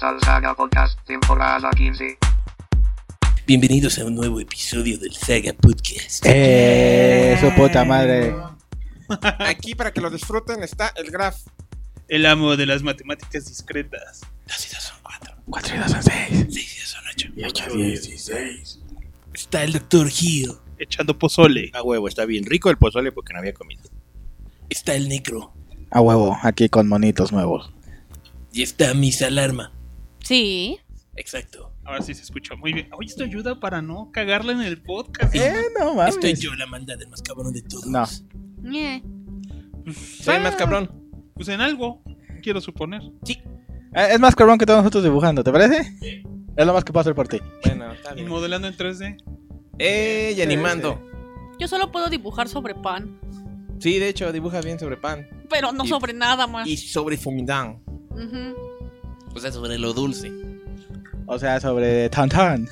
al Saga Podcast, temporada 15. Bienvenidos a un nuevo episodio del Saga Podcast. Su puta madre. Aquí para que lo disfruten está el Graf. El amo de las matemáticas discretas. 2 y 2 son 4. 4 y 2 son 6. 6 y 2 son 8. Y 8, 16. Está el Dr. Gil. Echando pozole. A huevo, está bien rico el pozole porque no había comido. Está el Necro. A huevo, aquí con monitos nuevos. Y está Miss Alarma. Sí. Exacto. Ahora sí se escucha muy bien. Oye, esto ayuda para no cagarla en el podcast. No mames. Estoy yo, la maldad del más cabrón de todos. No. Soy más cabrón. Pues en algo, quiero suponer. Sí. Es más cabrón que todos nosotros dibujando, ¿te parece? Sí. Es lo más que puedo hacer por ti. Bueno, está Y bien. modelando en 3D. Y animando. Yo solo puedo dibujar sobre pan, Sí, de hecho, dibuja bien sobre pan. pero no Y- sobre nada más. Y sobre fumidán. Ujú. O sea, sobre lo dulce. O sea, sobre Tantan.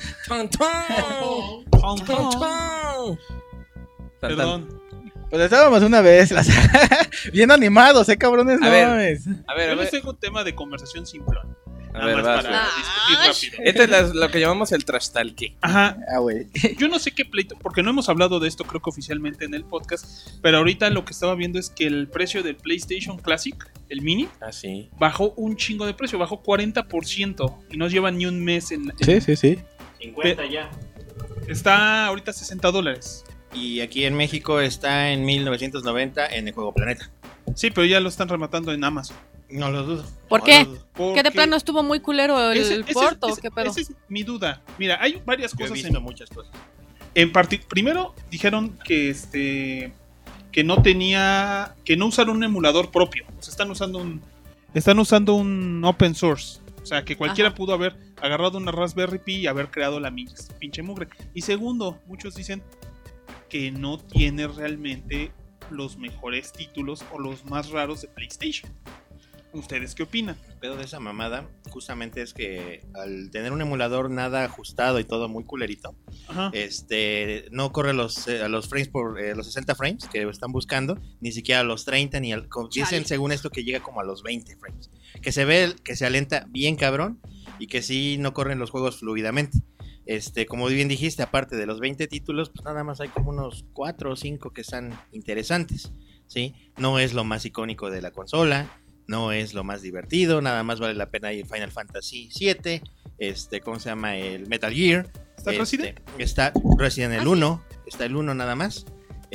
Perdón. Pues estábamos una vez, bien animados, cabrones, no A ver. mames. A ver, Yo a les ver. tengo un tema de conversación simplón. A Nada ver, más vas, para vas. discutir rápido. Este es lo que llamamos el trastalque. Ajá. Ah, güey. Yo no sé qué pleito, porque no hemos hablado de esto creo que oficialmente en el podcast, pero ahorita lo que estaba viendo es que el precio del PlayStation Classic, el mini, Ah, sí. bajó un chingo de precio, bajó 40% y no lleva ni un mes en... Sí. 50 ya. Está ahorita $60. Y aquí en México está en 1990 en el juego Planeta. Sí, pero ya lo están rematando en Amazon. No lo dudo. ¿Por No qué? lo dudo. ¿Que de Porque plano estuvo muy culero el ese- porto? ese- ¿Qué pedo? esa es mi duda. Mira, hay varias Yo he cosas visto muchas cosas. Primero dijeron que que no usaron un emulador propio. O sea, están usando un open source. O sea, que cualquiera Ajá. pudo haber agarrado una Raspberry Pi y haber creado la pinche mugre. Y segundo, muchos dicen que no tiene realmente los mejores títulos o los más raros de PlayStation. ¿Ustedes qué opinan? El pedo de esa mamada justamente es que al tener un emulador nada ajustado y todo muy culerito, Ajá. no corre a los frames por los 60 frames que están buscando, ni siquiera a los 30, dicen Chale. según esto que llega como a los 20 frames. Que se ve que se alenta bien cabrón y que sí no corren los juegos fluidamente. Como bien dijiste, aparte de los 20 títulos, pues nada más hay como unos 4 o 5 que están interesantes, ¿sí? No es lo más icónico de la consola, no es lo más divertido, nada más vale la pena ir Final Fantasy 7, ¿cómo se llama? El Metal Gear. ¿Está Resident? Está Resident el ¿Ah, 1, está el 1 nada más.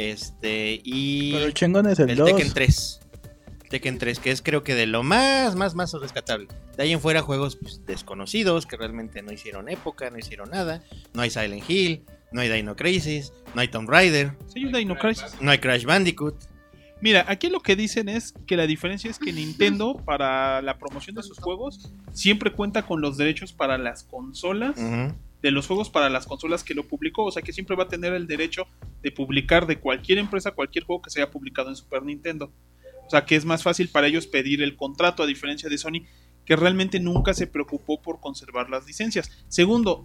Y Pero el chingón es el el 2. Tekken 3. Tekken 3, que es creo que de lo más rescatable. De ahí en fuera juegos pues, desconocidos que realmente no hicieron época, no hicieron nada. No hay Silent Hill, no hay Dino Crisis, no hay Tomb Raider, Sí, hay un Dino Crisis. no hay Crash Bandicoot. Mira, aquí lo que dicen es que la diferencia es que Nintendo, para la promoción de sus juegos, siempre cuenta con los derechos para las consolas, Ujú. de los juegos para las consolas que lo publicó. O sea que siempre va a tener el derecho de publicar de cualquier empresa cualquier juego que se haya publicado en Super Nintendo. O sea que es más fácil para ellos pedir el contrato, a diferencia de Sony, que realmente nunca se preocupó por conservar las licencias. Segundo,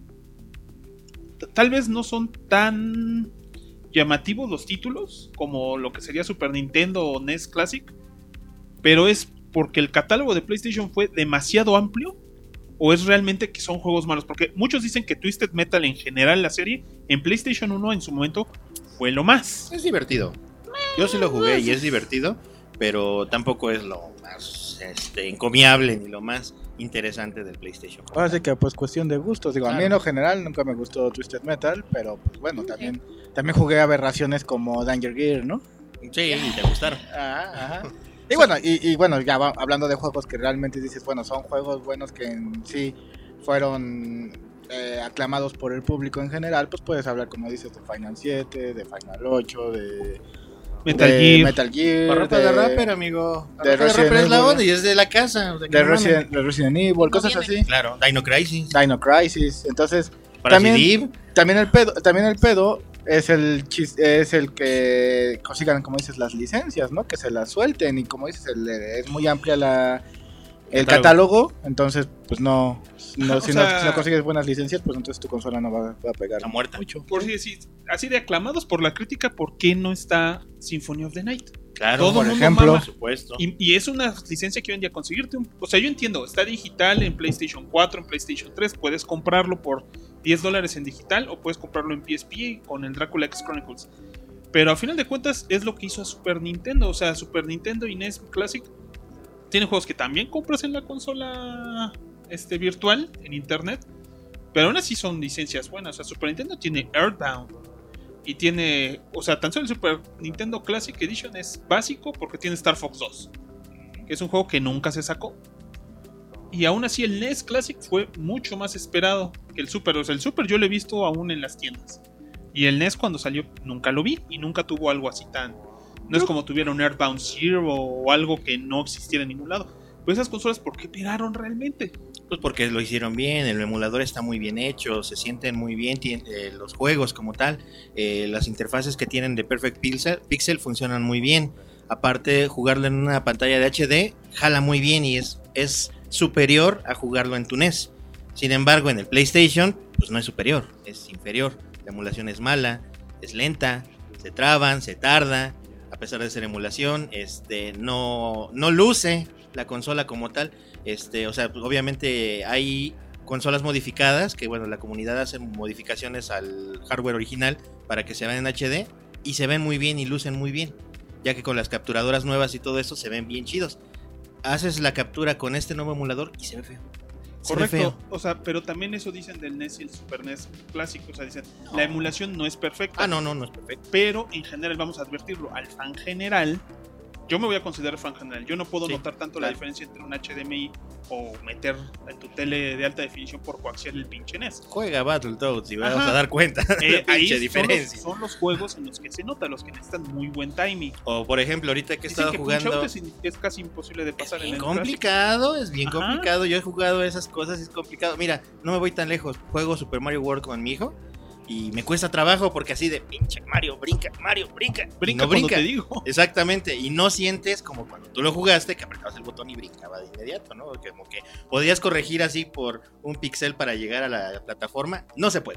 tal vez no son tan llamativos los títulos como lo que sería Super Nintendo o NES Classic, pero es porque el catálogo de PlayStation fue demasiado amplio, o es realmente que son juegos malos, porque muchos dicen que Twisted Metal en general, la serie en PlayStation 1 en su momento fue lo más. Es divertido. Yo sí lo jugué y es divertido, pero tampoco es lo más encomiable ni lo más interesante del PlayStation. Ahora sí que pues cuestión de gustos. Digo, a mí en Claro. lo general nunca me gustó Twisted Metal, pero pues bueno, también jugué aberraciones como Danger Gear, ¿no? Sí, y te gustaron. Ajá. Y bueno, y bueno, ya hablando de juegos que realmente dices, bueno, son juegos buenos que en sí fueron aclamados por el público en general, pues puedes hablar, como dices, de Final 7, de Final 8, de Metal de Gear. Metal Gear, Barroca de Rapper, amigo. de Barroca de Rapper Resident es la Evil. onda y es de la casa. O sea, que de no mames. Resident Evil, cosas viene. así. Claro, Dino Crisis. Dino Crisis. Entonces, Parasite también- Eve. también el pedo es el que consigan, como dices, las licencias, ¿no? Que se las suelten y como dices, es muy amplia el catálogo, entonces pues no, Ajá, si o sea, no, si no consigues buenas licencias, pues entonces tu consola no va a pegar Está muerta. mucho. Por así de aclamados por la crítica, ¿por qué no está Symphony of the Night? Claro, Todo por mundo ejemplo. mama. por supuesto. Y es una licencia que hoy en día conseguirte. O sea, yo entiendo, está digital en PlayStation 4, en PlayStation 3. Puedes comprarlo por $10 en digital o puedes comprarlo en PSP con el Dracula X Chronicles. Pero a final de cuentas es lo que hizo a Super Nintendo. O sea, Super Nintendo y NES Classic tienen juegos que también compras en la consola virtual, en internet. Pero aún así son licencias buenas. O sea, Super Nintendo tiene Earthbound. Y tiene, o sea, tan solo el Super Nintendo Classic Edition es básico porque tiene Star Fox 2, que es un juego que nunca se sacó. Y aún así el NES Classic fue mucho más esperado que el Super. O sea, el Super yo lo he visto aún en las tiendas. Y el NES cuando salió nunca lo vi y nunca tuvo algo así tan... No es como tuviera un Earthbound Zero o algo que no existiera en ningún lado. Pero esas consolas, ¿por qué pegaron realmente? Pues porque lo hicieron bien, el emulador está muy bien hecho, se sienten muy bien, los juegos como tal, las interfaces que tienen de Perfect Pixel funcionan muy bien. Aparte, jugarlo en una pantalla de HD jala muy bien y es superior a jugarlo en tu NES. Sin embargo, en el PlayStation, pues no es superior, es inferior. La emulación es mala, es lenta, se traban, se tarda. A pesar de ser emulación, no luce la consola como tal. O sea, pues, obviamente hay consolas modificadas que, bueno, la comunidad hace modificaciones al hardware original para que se vean en HD y se ven muy bien y lucen muy bien, ya que con las capturadoras nuevas y todo eso se ven bien chidos. Haces la captura con este nuevo emulador y se ve feo. Se ve Correcto, feo. o sea, pero también eso dicen del NES y el Super NES clásico. O sea, dicen, la emulación no es perfecta. No es perfecto. Pero en general, vamos a advertirlo, al fan general, yo me voy a considerar fan general. Yo no puedo Sí, notar tanto claro. la diferencia entre un HDMI o meter en tu tele de alta definición por coaxial el pinche NES. Juega Battletoads y vas Ajá. a dar cuenta de la Ahí pinche diferencia. son los juegos en los que se nota, los que necesitan muy buen timing. O por ejemplo, ahorita que he Dicen estado que jugando... Punch-Out es casi imposible de pasar en bien el complicado, es bien Ajá. complicado. Yo he jugado esas cosas, es complicado. Mira, no me voy tan lejos. Juego Super Mario World con mi hijo y me cuesta trabajo porque así de pinche Mario brinca, y no cuando brinca. te digo. Exactamente, y no sientes como cuando tú lo jugaste que apretabas el botón y brincaba de inmediato, ¿no? Como que podías corregir así por un pixel para llegar a la plataforma. No se puede.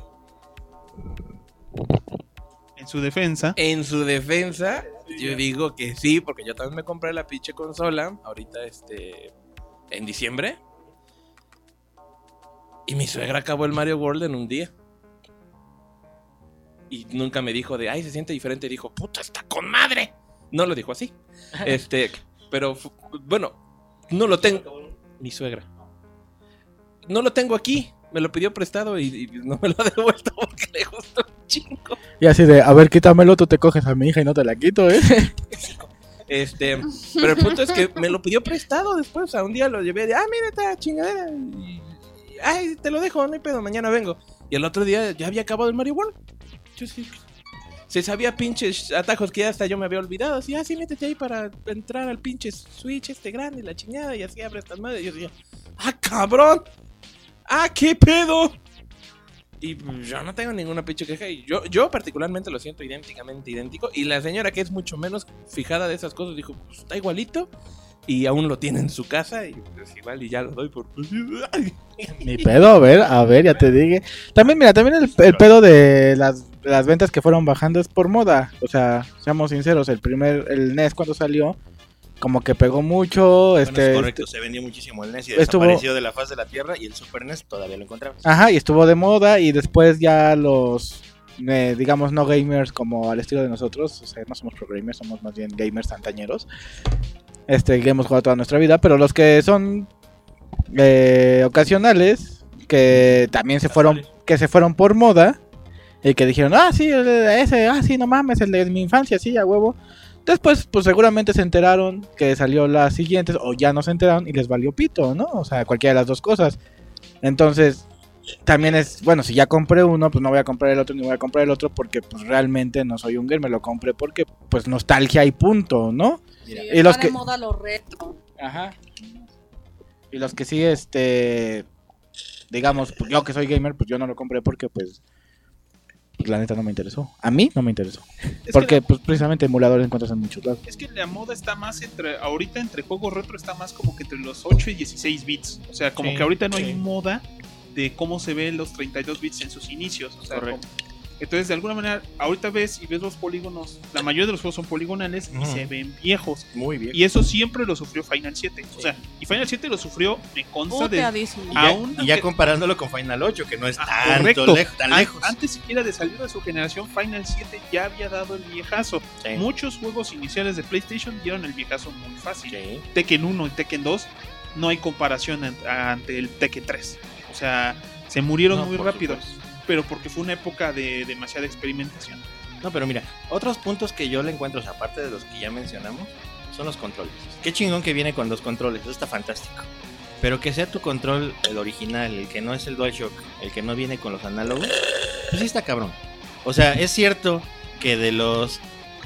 En su defensa, En su defensa, yo digo que sí, porque yo también me compré la pinche consola ahorita en diciembre. Y mi suegra acabó el Mario World en un día. Y nunca me dijo ay, se siente diferente. Dijo, puta, está con madre. No lo dijo así. Pero bueno, no lo tengo. Mi suegra. No lo tengo aquí. Me lo pidió prestado y no me lo ha devuelto porque le gustó un chingo. Y así de, a ver, quítamelo, tú te coges a mi hija y no te la quito, ¿eh? Pero el punto es que me lo pidió prestado después. O sea, un día lo llevé de, mira esta chingadera. Ay, te lo dejo, no hay pedo, mañana vengo. Y el otro día ya había acabado el Mario World. Yo sí, se sabía pinches atajos que ya hasta yo me había olvidado. Así, sí, métete ahí para entrar al pinche Switch grande, la chingada, y así abre estas madres. Y yo decía, cabrón. ¿Qué pedo? Y yo no tengo ninguna pinche queja. Y yo particularmente lo siento idénticamente idéntico. Y la señora, que es mucho menos fijada de esas cosas, dijo, pues está igualito. Y aún lo tiene en su casa. Y pues igual, y ya lo doy por... Ni pedo, a ver, ya te dije. También, mira, el pedo de las ventas que fueron bajando es por moda. O sea, seamos sinceros, el NES cuando salió, como que pegó mucho. Bueno, es correcto, se vendió muchísimo el NES y desapareció de la faz de la tierra, y el Super NES todavía lo encontramos. Ajá, y estuvo de moda, y después ya los, digamos, no gamers como al estilo de nosotros, o sea, no somos pro gamers, somos más bien gamers antañeros, que hemos jugado toda nuestra vida, pero los que son ocasionales, que también se fueron por moda, y que dijeron, sí, sí, no mames, el de mi infancia, sí, a huevo. Después, pues seguramente se enteraron que salió las siguientes, o ya no se enteraron y les valió pito, ¿no? O sea, cualquiera de las dos cosas. Entonces, también es, bueno, si ya compré uno, pues no voy a comprar el otro, ni voy a comprar el otro, porque pues realmente no soy un gamer, lo compré porque, pues, nostalgia y punto, ¿no? Sí, Y está los de que... moda lo retro. Ajá. Y los que sí, digamos, pues yo que soy gamer, pues yo no lo compré porque, pues pues la neta no me interesó. A mí no me interesó. Es Porque que, pues precisamente emuladores encuentras en muchos lados. es que la moda está más ahorita entre juegos retro está más como que entre los 8 y 16 bits. O sea, como Sí, que ahorita no sí. hay moda de cómo se ven los 32 bits en sus inicios. O sea, Correcto. entonces, de alguna manera, ahorita ves los polígonos, la mayoría de los juegos son poligonales y Ujú. se ven viejos. Muy bien. Y eso siempre lo sufrió Final 7. O sea, y Final 7 lo sufrió, me consta de... Puteadísimo. Y ya, aún y ya aunque- comparándolo con Final 8, que no es Correcto. tan lejos. Antes siquiera de salir de su generación, Final 7 ya había dado el viejazo. Sí. Muchos juegos iniciales de PlayStation dieron el viejazo muy fácil. Sí. Tekken 1 y Tekken 2 no hay comparación ante el Tekken 3. O sea, se murieron No, muy por rápido. supuesto. Pero porque fue una época de demasiada experimentación. No, pero mira, otros puntos que yo le encuentro, o sea, aparte de los que ya mencionamos, son los controles. Qué chingón que viene con dos controles, eso está fantástico. Pero que sea tu control el original, el que no es el DualShock, el que no viene con los análogos, pues sí está cabrón. O sea, es cierto que de los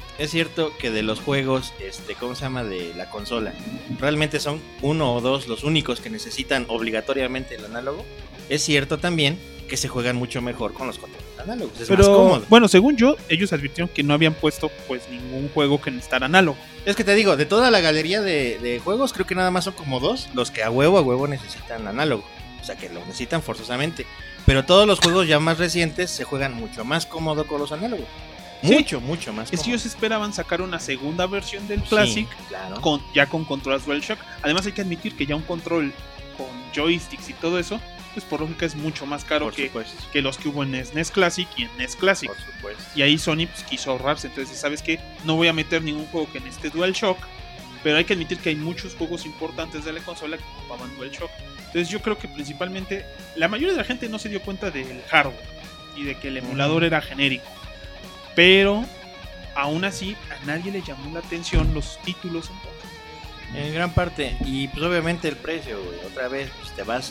juegos, ¿cómo se llama? De la consola, realmente son uno o dos los únicos que necesitan obligatoriamente el análogo. Es cierto también que se juegan mucho mejor con los controles análogos, es más Pero cómodo. bueno, según yo, ellos advirtieron que no habían puesto pues ningún juego que necesitara análogo. Es que te digo, de toda la galería de juegos, creo que nada más son como dos los que a huevo necesitan análogo. O sea, que lo necesitan forzosamente. Pero todos los juegos ya más recientes se juegan mucho más cómodo con los análogos. Sí. Mucho más Es que cómodo. ellos esperaban sacar una segunda versión del Sí, Classic claro. ya con controles DualShock. Además hay que admitir que ya un control con joysticks y todo eso, pues por lógica es mucho más caro Por que supuesto. los que hubo en SNES Classic y en NES Classic. Por supuesto. Y ahí Sony pues, quiso ahorrarse. Entonces, ¿sabes qué? No voy a meter ningún juego que necesite DualShock. Pero hay que admitir que hay muchos juegos importantes de la consola que ocupaban DualShock. Entonces yo creo que principalmente la mayoría de la gente no se dio cuenta del hardware y de que el emulador era genérico. Pero aún así a nadie le llamó la atención los títulos. En gran parte. Y pues obviamente el precio, güey. Otra vez, pues te vas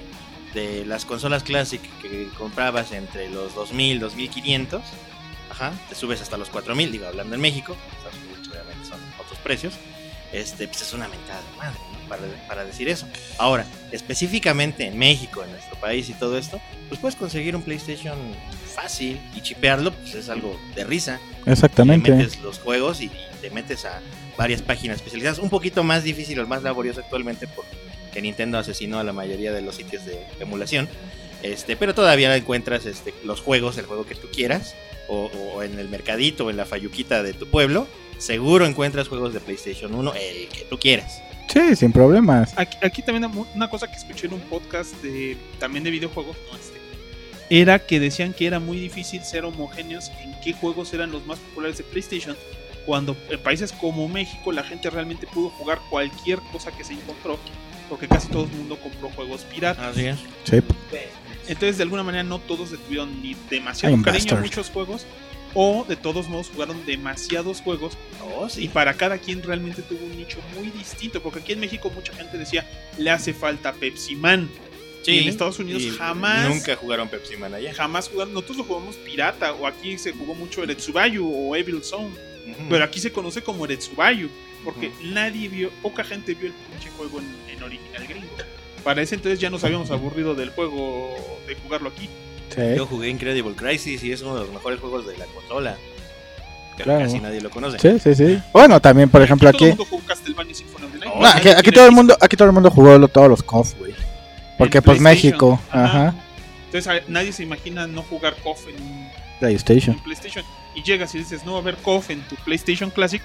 de las consolas Classic que comprabas entre los 2000, 2500. Ajá. Te subes hasta los 4000, digo, hablando en México. Estados Unidos obviamente son otros precios. Pues es una mentada de madre, ¿no? Para decir eso. Ahora, específicamente en México, en nuestro país y todo esto, pues puedes conseguir un PlayStation fácil y chipearlo, pues es algo de risa. Exactamente. Le metes los juegos y te metes a varias páginas especializadas. Un poquito más difícil o más laborioso actualmente porque Nintendo asesinó a la mayoría de los sitios de emulación. Pero todavía encuentras los juegos, el juego que tú quieras, o en el mercadito o en la fayuquita de tu pueblo. Seguro encuentras juegos de PlayStation 1, el que tú quieras. Sí, sin problemas. Aquí también una cosa que escuché en un podcast también de videojuegos, no era que decían que era muy difícil ser homogéneos en qué juegos eran los más populares de PlayStation, cuando en países como México la gente realmente pudo jugar cualquier cosa que se encontró, porque casi todo el mundo compró juegos piratas. Así es. Sí. Entonces de alguna manera no todos le tuvieron ni I demasiado am cariño a bastard. muchos juegos, o de todos modos jugaron demasiados juegos. Oh, Y sí. para cada quien realmente tuvo un nicho muy distinto, porque aquí en México mucha gente decía, le hace falta Pepsi Man. Y en Estados Unidos y jamás Nunca jugaron Pepsi Man allá. jamás jugaron, nosotros lo jugamos pirata, o aquí se jugó mucho Eretsubayu o Evil Zone, Ujú. pero aquí se conoce como Eretsubayu, porque Ujú. nadie vio, poca gente vio el pinche juego en original gringo. Para ese entonces ya nos habíamos aburrido del juego, de jugarlo aquí. Sí. Yo jugué Incredible Crisis y es uno de los mejores juegos de la consola. Pero Claro. casi nadie lo conoce. Sí, sí, sí. Bueno, también, por ejemplo, Todo aquí. el mundo jugó Castlevania Symphony of the Night. No, No, aquí todo el mundo jugó todos los KOF, güey. Porque En pues PlayStation. México, ajá, Entonces nadie se imagina no jugar KOF en PlayStation. PlayStation. Y llegas y dices, no va a haber KOF en tu PlayStation Classic.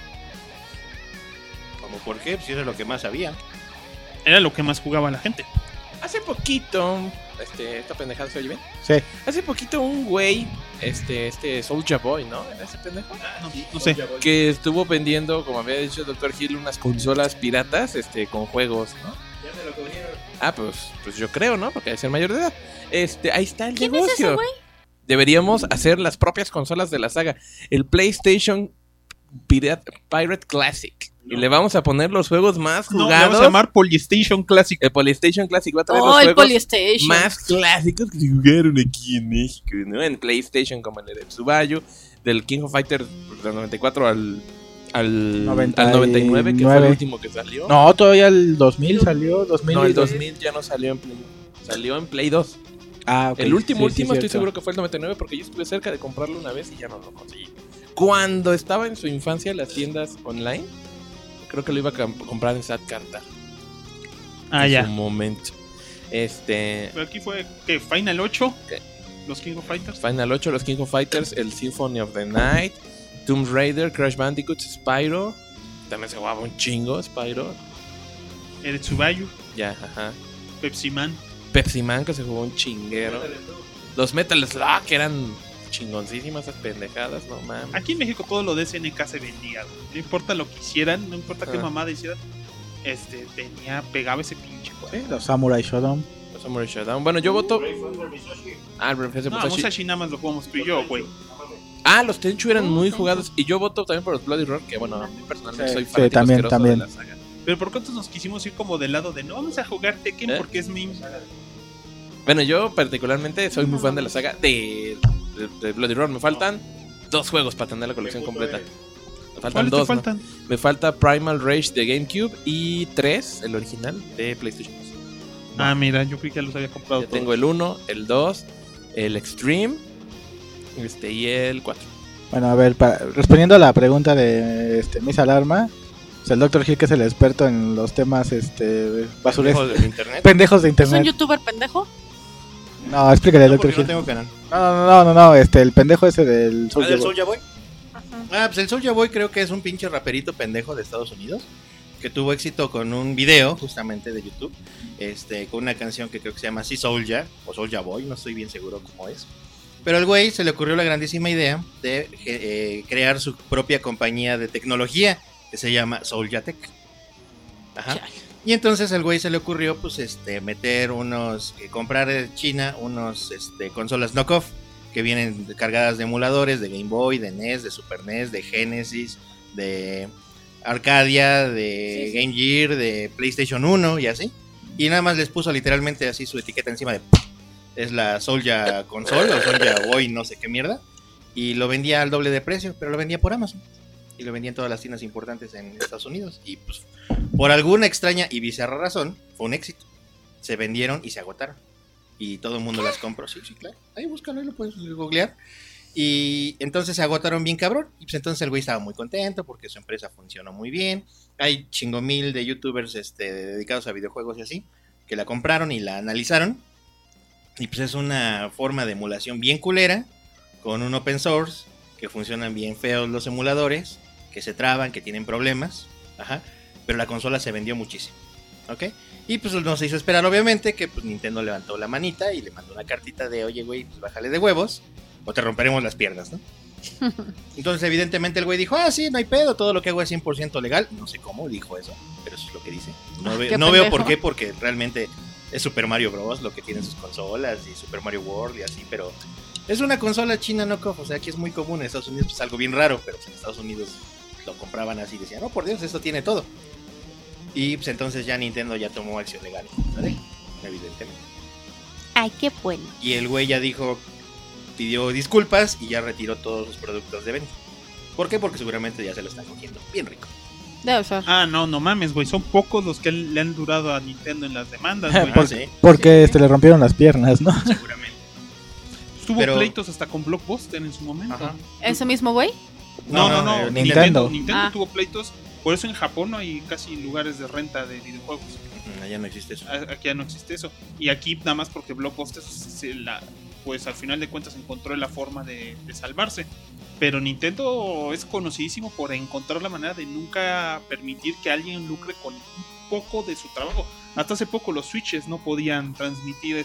¿Cómo por qué? Pues era lo que más había. Era lo que más jugaba la gente. Hace poquito, esta pendejada se oye bien. Sí. Hace poquito un güey, Soulja Boy, ¿no? ¿Era ese pendejo? No sé. Que estuvo vendiendo, como había dicho el Dr. Hill, unas consolas piratas, con juegos, ¿no? Ah, pues yo creo, ¿no? Porque debe ser mayor de edad. Ahí está el ¿Quién es negocio. ese güey? Deberíamos hacer las propias consolas de la saga. El PlayStation Pirate Classic. Y le vamos a poner los juegos más No, le jugados. vamos a llamar Polystation Classic. El PlayStation Classic va a traer Oh, los el juegos Polystation. más clásicos que se jugaron aquí en México, ¿no? En PlayStation, como el de Tsubayu, del King of Fighters del 94 al 99, que fue el último que salió. No, todavía el 2000 salió, 2000. No, el 2000 ya no salió en Play 1. Salió en Play 2. Ah, ok. El último, Sí, estoy cierto. seguro que fue el 99 porque yo estuve cerca de comprarlo una vez y ya no lo conseguí. Cuando estaba en su infancia en las tiendas online, creo que lo iba a comprar en Satcarta. Ah, en ya. su momento. Pero aquí fue que Final 8, ¿Qué? los King of Fighters. Final 8, los King of Fighters, el Symphony of the Night, Tomb Raider, Crash Bandicoot, Spyro. También se jugaba un chingo Spyro. El Tsubayu, Ya, ajá. Pepsi Man. Pepsi Man, que se jugó un chinguero. Los Metal Slug, que eran chingoncísimas esas pendejadas, no mames. Aquí en México todo lo de SNK se vendía, güey. No importa lo que hicieran, no importa qué Ah. mamada hicieran. Pegaba ese pinche juego. Sí, los Samurai Shodown. Los Samurai Shodown. Bueno, yo voto. Ah, el Reflex de No, Musashi. Musashi nada más lo jugamos tú y yo, güey. Ah, los Tenchu eran muy jugados. Y yo voto también por los Bloody Roar, que bueno, a mí personalmente Sí, soy sí, fanático también, asqueroso también. de la saga. Pero por cuántos nos quisimos ir como del lado de no vamos a jugar Tekken ¿Eh? porque es mi. Bueno, yo particularmente soy muy fan de la saga de Bloody Roar. Me faltan 2 juegos para tener la colección completa. Me faltan ¿Cuáles te 2. faltan? Me falta Primal Rage de GameCube y 3, el original, de PlayStation 2. Ah, mira, yo creí que ya los había comprado Ya todos. tengo el 1, el 2, el Extreme y el 4. Bueno, a ver, respondiendo a la pregunta de Miss Alarma, pues el Dr. Hill, que es el experto en los temas basures, Pendejos del internet. pendejos de ¿Es un internet. youtuber pendejo? No, explícale, No, Dr. porque no Hill. tengo canal. No, el pendejo ese del ¿Ah, Soulja del Boy. Soulja Boy? Ah, pues el Soulja Boy creo que es un pinche raperito pendejo de Estados Unidos que tuvo éxito con un video justamente de YouTube, con una canción que creo que se llama así Soulja o Soulja Boy, no estoy bien seguro cómo es. Pero al güey se le ocurrió la grandísima idea de crear su propia compañía de tecnología que se llama Soulja-Tech. Ajá. Y entonces al güey se le ocurrió pues comprar de China unos consolas knockoff que vienen cargadas de emuladores de Game Boy, de NES, de Super NES, de Genesis, de Arcadia, de Sí, sí. Game Gear, de PlayStation 1 y así. Y nada más les puso literalmente así su etiqueta encima de es la Soulja Console o Soulja Boy no sé qué mierda. Y lo vendía al doble de precio, pero lo vendía por Amazon. Y lo vendía en todas las tiendas importantes en Estados Unidos. Y pues por alguna extraña y bizarra razón fue un éxito. Se vendieron y se agotaron. Y todo el mundo las compró. Sí, claro. Ahí búscalo, ahí lo puedes googlear. Y entonces se agotaron bien cabrón. Y pues entonces el güey estaba muy contento porque su empresa funcionó muy bien. Hay chingomil de youtubers dedicados a videojuegos y así, que la compraron y la analizaron. Y pues es una forma de emulación bien culera, con un open source, que funcionan bien feos los emuladores, que se traban, que tienen problemas. Ajá. Pero la consola se vendió muchísimo. ¿Ok? Y pues no se hizo esperar, obviamente, que pues Nintendo levantó la manita y le mandó una cartita de, oye, güey, pues bájale de huevos o te romperemos las piernas, ¿no? Entonces, evidentemente, el güey dijo, ah, sí, no hay pedo, todo lo que hago es 100% legal. No sé cómo dijo eso, pero eso es lo que dice. No, Qué no veo pendejo. por qué, porque realmente es Super Mario Bros. Lo que tienen sus consolas y Super Mario World y así, pero es una consola china knockoff, o sea, aquí es muy común, en Estados Unidos pues, es algo bien raro, pero pues, en Estados Unidos lo compraban así y decían, no, por Dios, esto tiene todo. Y pues entonces ya Nintendo ya tomó acción legal, ¿vale? Evidentemente. Ay, qué bueno. Y el güey ya dijo, pidió disculpas y ya retiró todos sus productos de venta. ¿Por qué? Porque seguramente ya se lo están cogiendo bien rico. Debe ser. Ah, no mames, güey. Son pocos los que le han durado a Nintendo en las demandas, güey. Por- sí, Porque le rompieron las piernas, ¿no? seguramente. Tuvo pero- pleitos hasta con Blockbuster en su momento. Ajá. ¿Ese mismo güey? No. Nintendo. Nintendo Ah. tuvo pleitos. Por eso en Japón no hay casi lugares de renta de videojuegos. Ya no existe eso. Aquí ya no existe eso. Y aquí nada más porque Blockbuster pues al final de cuentas encontró la forma de salvarse. Pero Nintendo es conocidísimo por encontrar la manera de nunca permitir que alguien lucre con un poco de su trabajo. Hasta hace poco los Switches no podían transmitir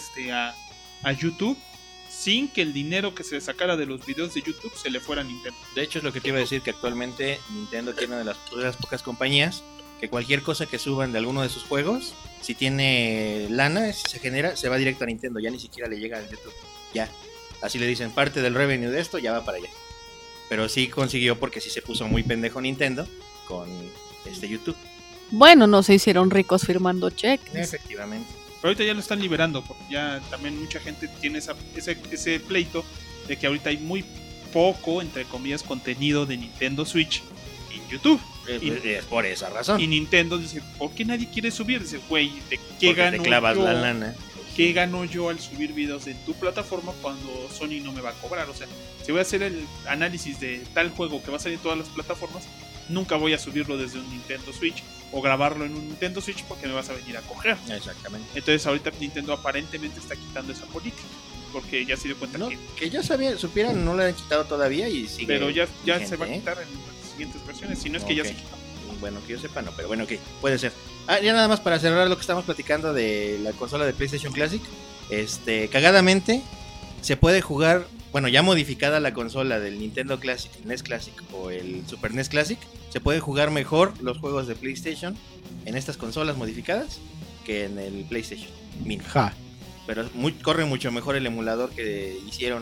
a YouTube sin que el dinero que se sacara de los videos de YouTube se le fuera a Nintendo. De hecho, es lo que te iba a decir, que actualmente Nintendo tiene una de las pocas compañías que cualquier cosa que suban de alguno de sus juegos, si tiene lana, si se genera, se va directo a Nintendo, ya ni siquiera le llega a YouTube. Ya. Así le dicen, parte del revenue de esto ya va para allá. Pero sí consiguió porque sí se puso muy pendejo Nintendo con YouTube. Bueno, no se hicieron ricos firmando cheques. Efectivamente. Pero ahorita ya lo están liberando, porque ya también mucha gente tiene ese pleito de que ahorita hay muy poco, entre comillas, contenido de Nintendo Switch en YouTube. Es por esa razón. Y Nintendo dice, ¿por qué nadie quiere subir? Dice, güey, ¿de qué Porque gano te clavas yo? la lana. ¿qué gano yo al subir videos en tu plataforma cuando Sony no me va a cobrar? O sea, si voy a hacer el análisis de tal juego que va a salir en todas las plataformas, nunca voy a subirlo desde un Nintendo Switch o grabarlo en un Nintendo Switch porque me vas a venir a coger. Exactamente. Entonces ahorita Nintendo aparentemente está quitando esa política, porque ya se dio cuenta No, que... que yo supieran, no lo han quitado todavía y sigue. Pero ya vigente, se va a ¿eh? quitar en las siguientes versiones, si no es que ya Ok. se quitó. Bueno, que yo sepa, no, pero bueno, ok, puede ser. Ya nada más para cerrar lo que estamos platicando de la consola de PlayStation Classic. Cagadamente, se puede jugar, bueno, ya modificada la consola del Nintendo Classic, el NES Classic o el Super NES Classic, se puede jugar mejor los juegos de PlayStation en estas consolas modificadas que en el PlayStation Mini. Ja. Pero corre mucho mejor el emulador que hicieron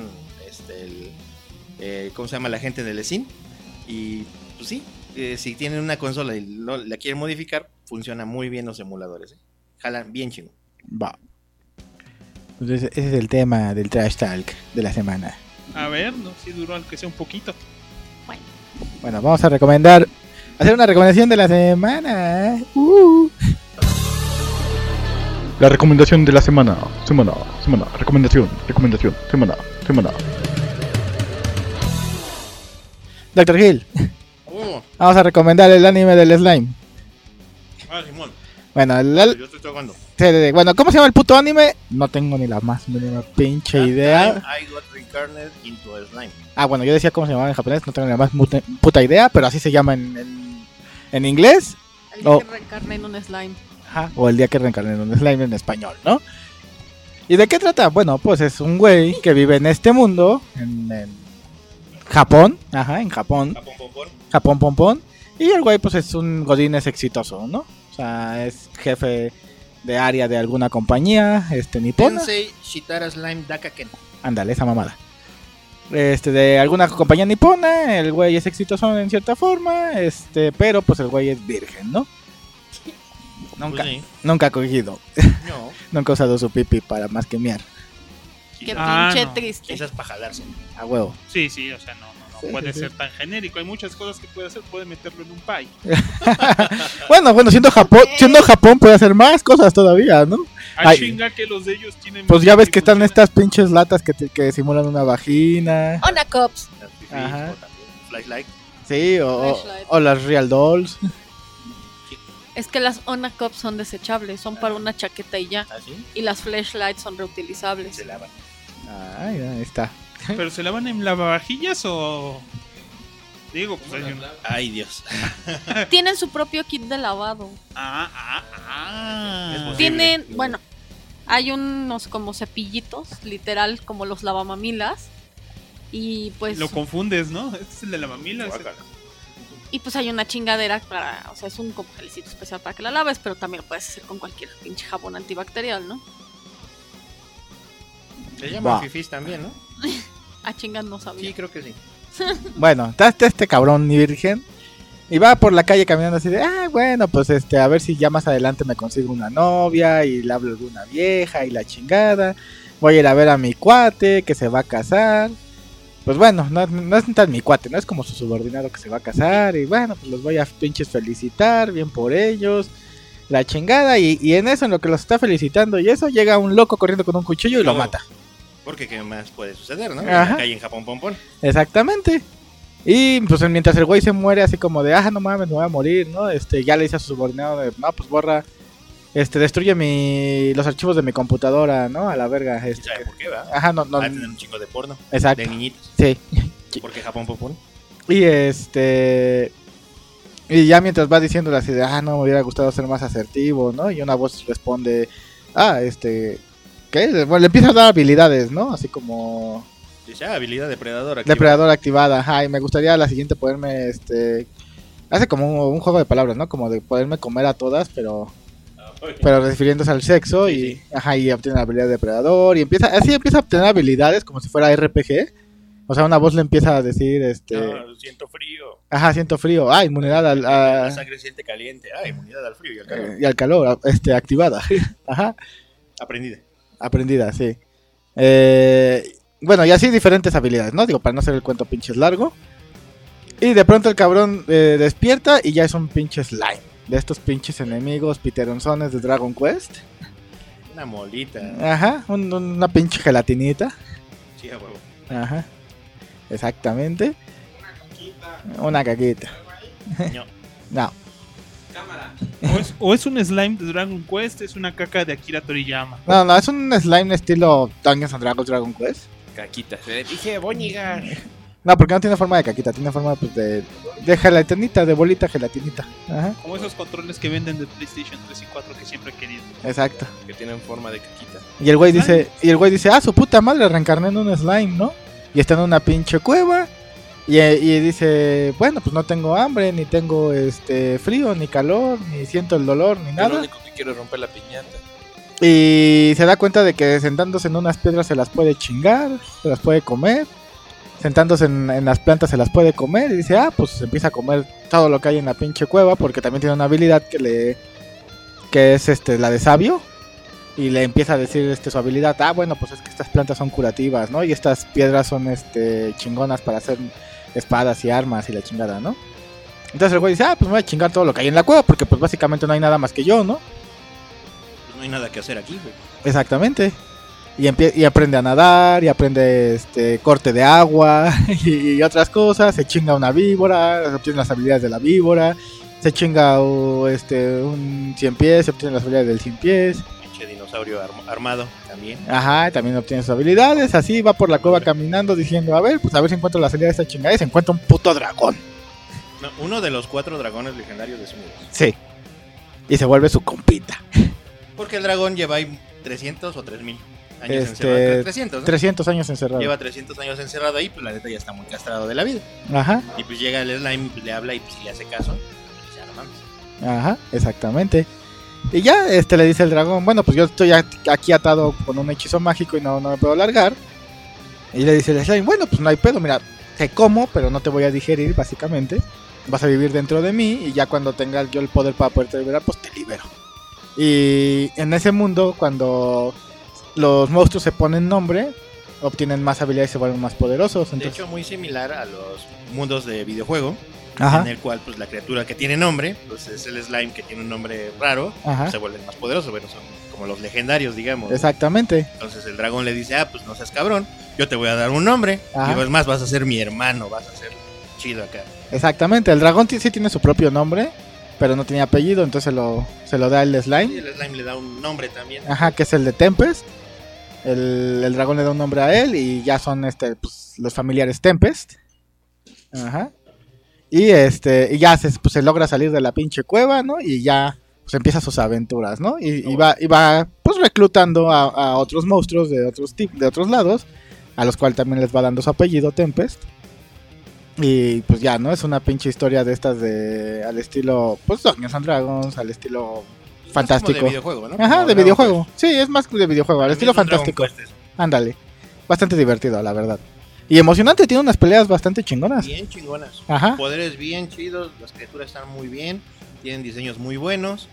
¿cómo se llama? La gente del SIN. Y pues sí, si tienen una consola y la quieren modificar, funciona muy bien los emuladores. Jalan bien chingo. Va. Entonces, ese es el tema del Trash Talk de la semana. A ver, no, si duró aunque sea un poquito. Bueno, vamos a hacer una recomendación de la semana. La recomendación de la semana. Recomendación. Semana. Dr. Hill, vamos a recomendar el anime del slime. Simón, Bueno, yo estoy tocando. bueno, ¿cómo se llama el puto anime? No tengo ni la más mínima pinche idea. I got reincarnated into a slime. Bueno, yo decía cómo se llamaba en japonés, no tengo ni la más puta idea, pero así se llama en inglés. El día Oh. que reencarné en un slime. Ajá, o el día que reencarné en un slime en español, ¿no? ¿Y de qué trata? Bueno, pues es un güey que vive en este mundo, en Japón, en Japón, Japón pompón, y el güey pues es un godínez exitoso, ¿no? O sea, es jefe de área de alguna compañía, nipona. Tensei Shitara Slime Dakaken. Ándale, esa mamada. De alguna compañía nipona, el güey es exitoso en cierta forma, pero pues el güey es virgen, ¿no? Nunca, Pues sí. nunca ha cogido, No, nunca ha usado su pipi para más que miar, Qué Ah, pinche no. triste. quizás para jalarse. a huevo. Sí, o sea, no Sí, puede sí, ser sí. tan genérico. Hay muchas cosas que puede hacer. Puede meterlo en un pie. Bueno, siendo Japón puede hacer más cosas todavía, ¿no? Ay, Ay. chinga que los de ellos tienen... Pues ya ves que están funciona. estas pinches latas que simulan una vagina. Onacops. Las fifís, Ajá. o también Flashlight. Sí, o Flashlight. las Real Dolls. Es que las Onacops son desechables, son para una chaqueta y ya. Así Y las flashlights son reutilizables. se lavan. Ay, ahí está. ¿Pero se lavan en lavavajillas o...? Digo, pues hay un... Ay, Dios. Tienen su propio kit de lavado. Es posible. Tienen, bueno, hay unos como cepillitos, literal, como los lavamamilas. Y pues, Lo confundes, ¿no? Este es el de la mamila. ese- Guácala. y pues hay una chingadera para, o sea, es un como gelecito especial para que la laves, pero también lo puedes hacer con cualquier pinche jabón antibacterial, ¿no? Se llaman Va. fifís también, ¿no? A chingas no sabía. Sí, creo que sí. Bueno, está este cabrón virgen. Y va por la calle caminando así de, bueno, pues a ver si ya más adelante me consigo una novia y le hablo de una vieja y la chingada. Voy a ir a ver a mi cuate que se va a casar. Pues bueno, no es tan mi cuate, no es como su subordinado que se va a casar. Y bueno, pues los voy a pinches felicitar, bien por ellos. La chingada, y en eso, en lo que los está felicitando y eso, llega un loco corriendo con un cuchillo y lo No. mata. Porque qué más puede suceder, ¿no? En Ajá. la calle en Japón pompón. Exactamente. Y pues mientras el güey se muere así como de, no mames, me voy a morir, ¿no? Ya le dice a su subordinado de, no, pues borra, destruye los archivos de mi computadora, ¿no? A la verga. ¿Sabe por qué, va? Ajá, no, Va a tener un chingo de porno. exacto. De niñitos. Sí. Porque Japón pompón. Y y ya mientras va diciéndole así de, no, me hubiera gustado ser más asertivo, ¿no? Y una voz responde, ¿qué? Bueno, le empieza a dar habilidades, ¿no? Así como Dice, habilidad depredador activa. depredador activada, ajá, y me gustaría la siguiente poderme, hace como un juego de palabras, ¿no? Como de poderme comer a todas, pero refiriéndose al sexo, Sí, y sí. ajá, y obtiene la habilidad de depredador, y empieza a obtener habilidades como si fuera RPG. O sea, una voz le empieza a decir, Siento frío. ajá, siento frío, inmunidad La sangre siente caliente. Inmunidad al frío y al calor. y al calor, activada, ajá, Aprendida. aprendida, sí. Bueno, y así diferentes habilidades, ¿no? Digo, para no hacer el cuento pinches largo. Y de pronto el cabrón despierta y ya es un pinche slime. De estos pinches enemigos piteronzones de Dragon Quest. Una molita. Ajá, una pinche gelatinita. Sí, a huevo. Ajá, exactamente. Una caquita. No. No, O es un slime de Dragon Quest, es una caca de Akira Toriyama. no, es un slime estilo Dungeons and Dragons Dragon Quest. Caquita. Le dije, Boñiga. No, porque no tiene forma de caquita, tiene forma pues, de gelatinita, de bolita gelatinita. Ajá, Como esos controles que venden de PlayStation 3 y 4 que siempre he querido. exacto. Que tienen forma de caquita. Y el güey dice, su puta madre, reencarné en un slime, ¿no? Y está en una pinche cueva. Y dice, bueno, pues no tengo hambre, ni tengo frío, ni calor, ni siento el dolor, ni Yo nada. lo único que quiero es romper la piñata. Y se da cuenta de que sentándose en unas piedras se las puede chingar, se las puede comer. Sentándose en las plantas se las puede comer. Y dice, pues empieza a comer todo lo que hay en la pinche cueva. Porque también tiene una habilidad que es la de sabio. Y le empieza a decir su habilidad. Bueno, pues es que estas plantas son curativas, ¿no? Y estas piedras son chingonas para hacer espadas y armas y la chingada, ¿no? Entonces el güey dice, pues me voy a chingar todo lo que hay en la cueva. Porque pues básicamente no hay nada más que yo, ¿no? No hay nada que hacer aquí, güey. Exactamente. Y aprende a nadar, y aprende corte de agua y otras cosas. Se chinga una víbora, obtiene las habilidades de la víbora. Se chinga un 100 pies, se obtiene las habilidades del 100 pies. Pinche dinosaurio armado también. Ajá, también obtiene sus habilidades. Así va por la cueva caminando diciendo, a ver si encuentro la salida de esta chingada. Y se encuentra un puto dragón. No, uno de los 4 dragones legendarios de su mundo. Sí. Y se vuelve su compita. Porque el dragón lleva ahí 300 o 3000 años encerrado. 300, ¿no? 300 años encerrado. Lleva 300 años encerrado ahí, pues la neta ya está muy castrado de la vida. Ajá, Y pues llega el slime, pues le habla y pues si le hace caso, pues ya no mames. ajá, exactamente. Y ya le dice el dragón, bueno, pues yo estoy aquí atado con un hechizo mágico y no me puedo largar. Y le dice el slime, bueno, pues no hay pedo, mira, te como, pero no te voy a digerir, básicamente. Vas a vivir dentro de mí y ya cuando tenga yo el poder para poderte liberar, pues te libero. Y en ese mundo, cuando los monstruos se ponen nombre, obtienen más habilidades y se vuelven más poderosos. De Entonces, hecho, muy similar a los mundos de videojuego, ajá, en el cual pues la criatura que tiene nombre, pues es el slime que tiene un nombre raro, ajá, se vuelven más poderosos, bueno, son como los legendarios, digamos. exactamente. Entonces el dragón le dice, pues no seas cabrón, yo te voy a dar un nombre, Ajá. y es más, vas a ser mi hermano, vas a ser chido acá. Exactamente, el dragón sí tiene su propio nombre, pero no tenía apellido, entonces se lo da el Y slime. el slime le da un nombre también. Ajá, que es el de Tempest. El dragón le da un nombre a él y ya son pues, los familiares Tempest. Ajá. Y y ya se logra salir de la pinche cueva, ¿no? Y ya pues empieza sus aventuras, ¿no? Y va pues reclutando a otros monstruos de otros lados, a los cuales también les va dando su apellido Tempest. Y pues ya, ¿no? Es una pinche historia de estas al estilo pues Dungeons and Dragons, al estilo fantástico. Como de videojuego, ¿no? Ajá, Como de Dragon videojuego. Sí, es más de videojuego, al Quest. estilo También es un fantástico. Dragon Quest eso. Ándale. Bastante divertido, la verdad. Y emocionante, tiene unas peleas bastante chingonas. Bien chingonas. Ajá. Poderes bien chidos, las criaturas están muy bien, tienen diseños muy buenos.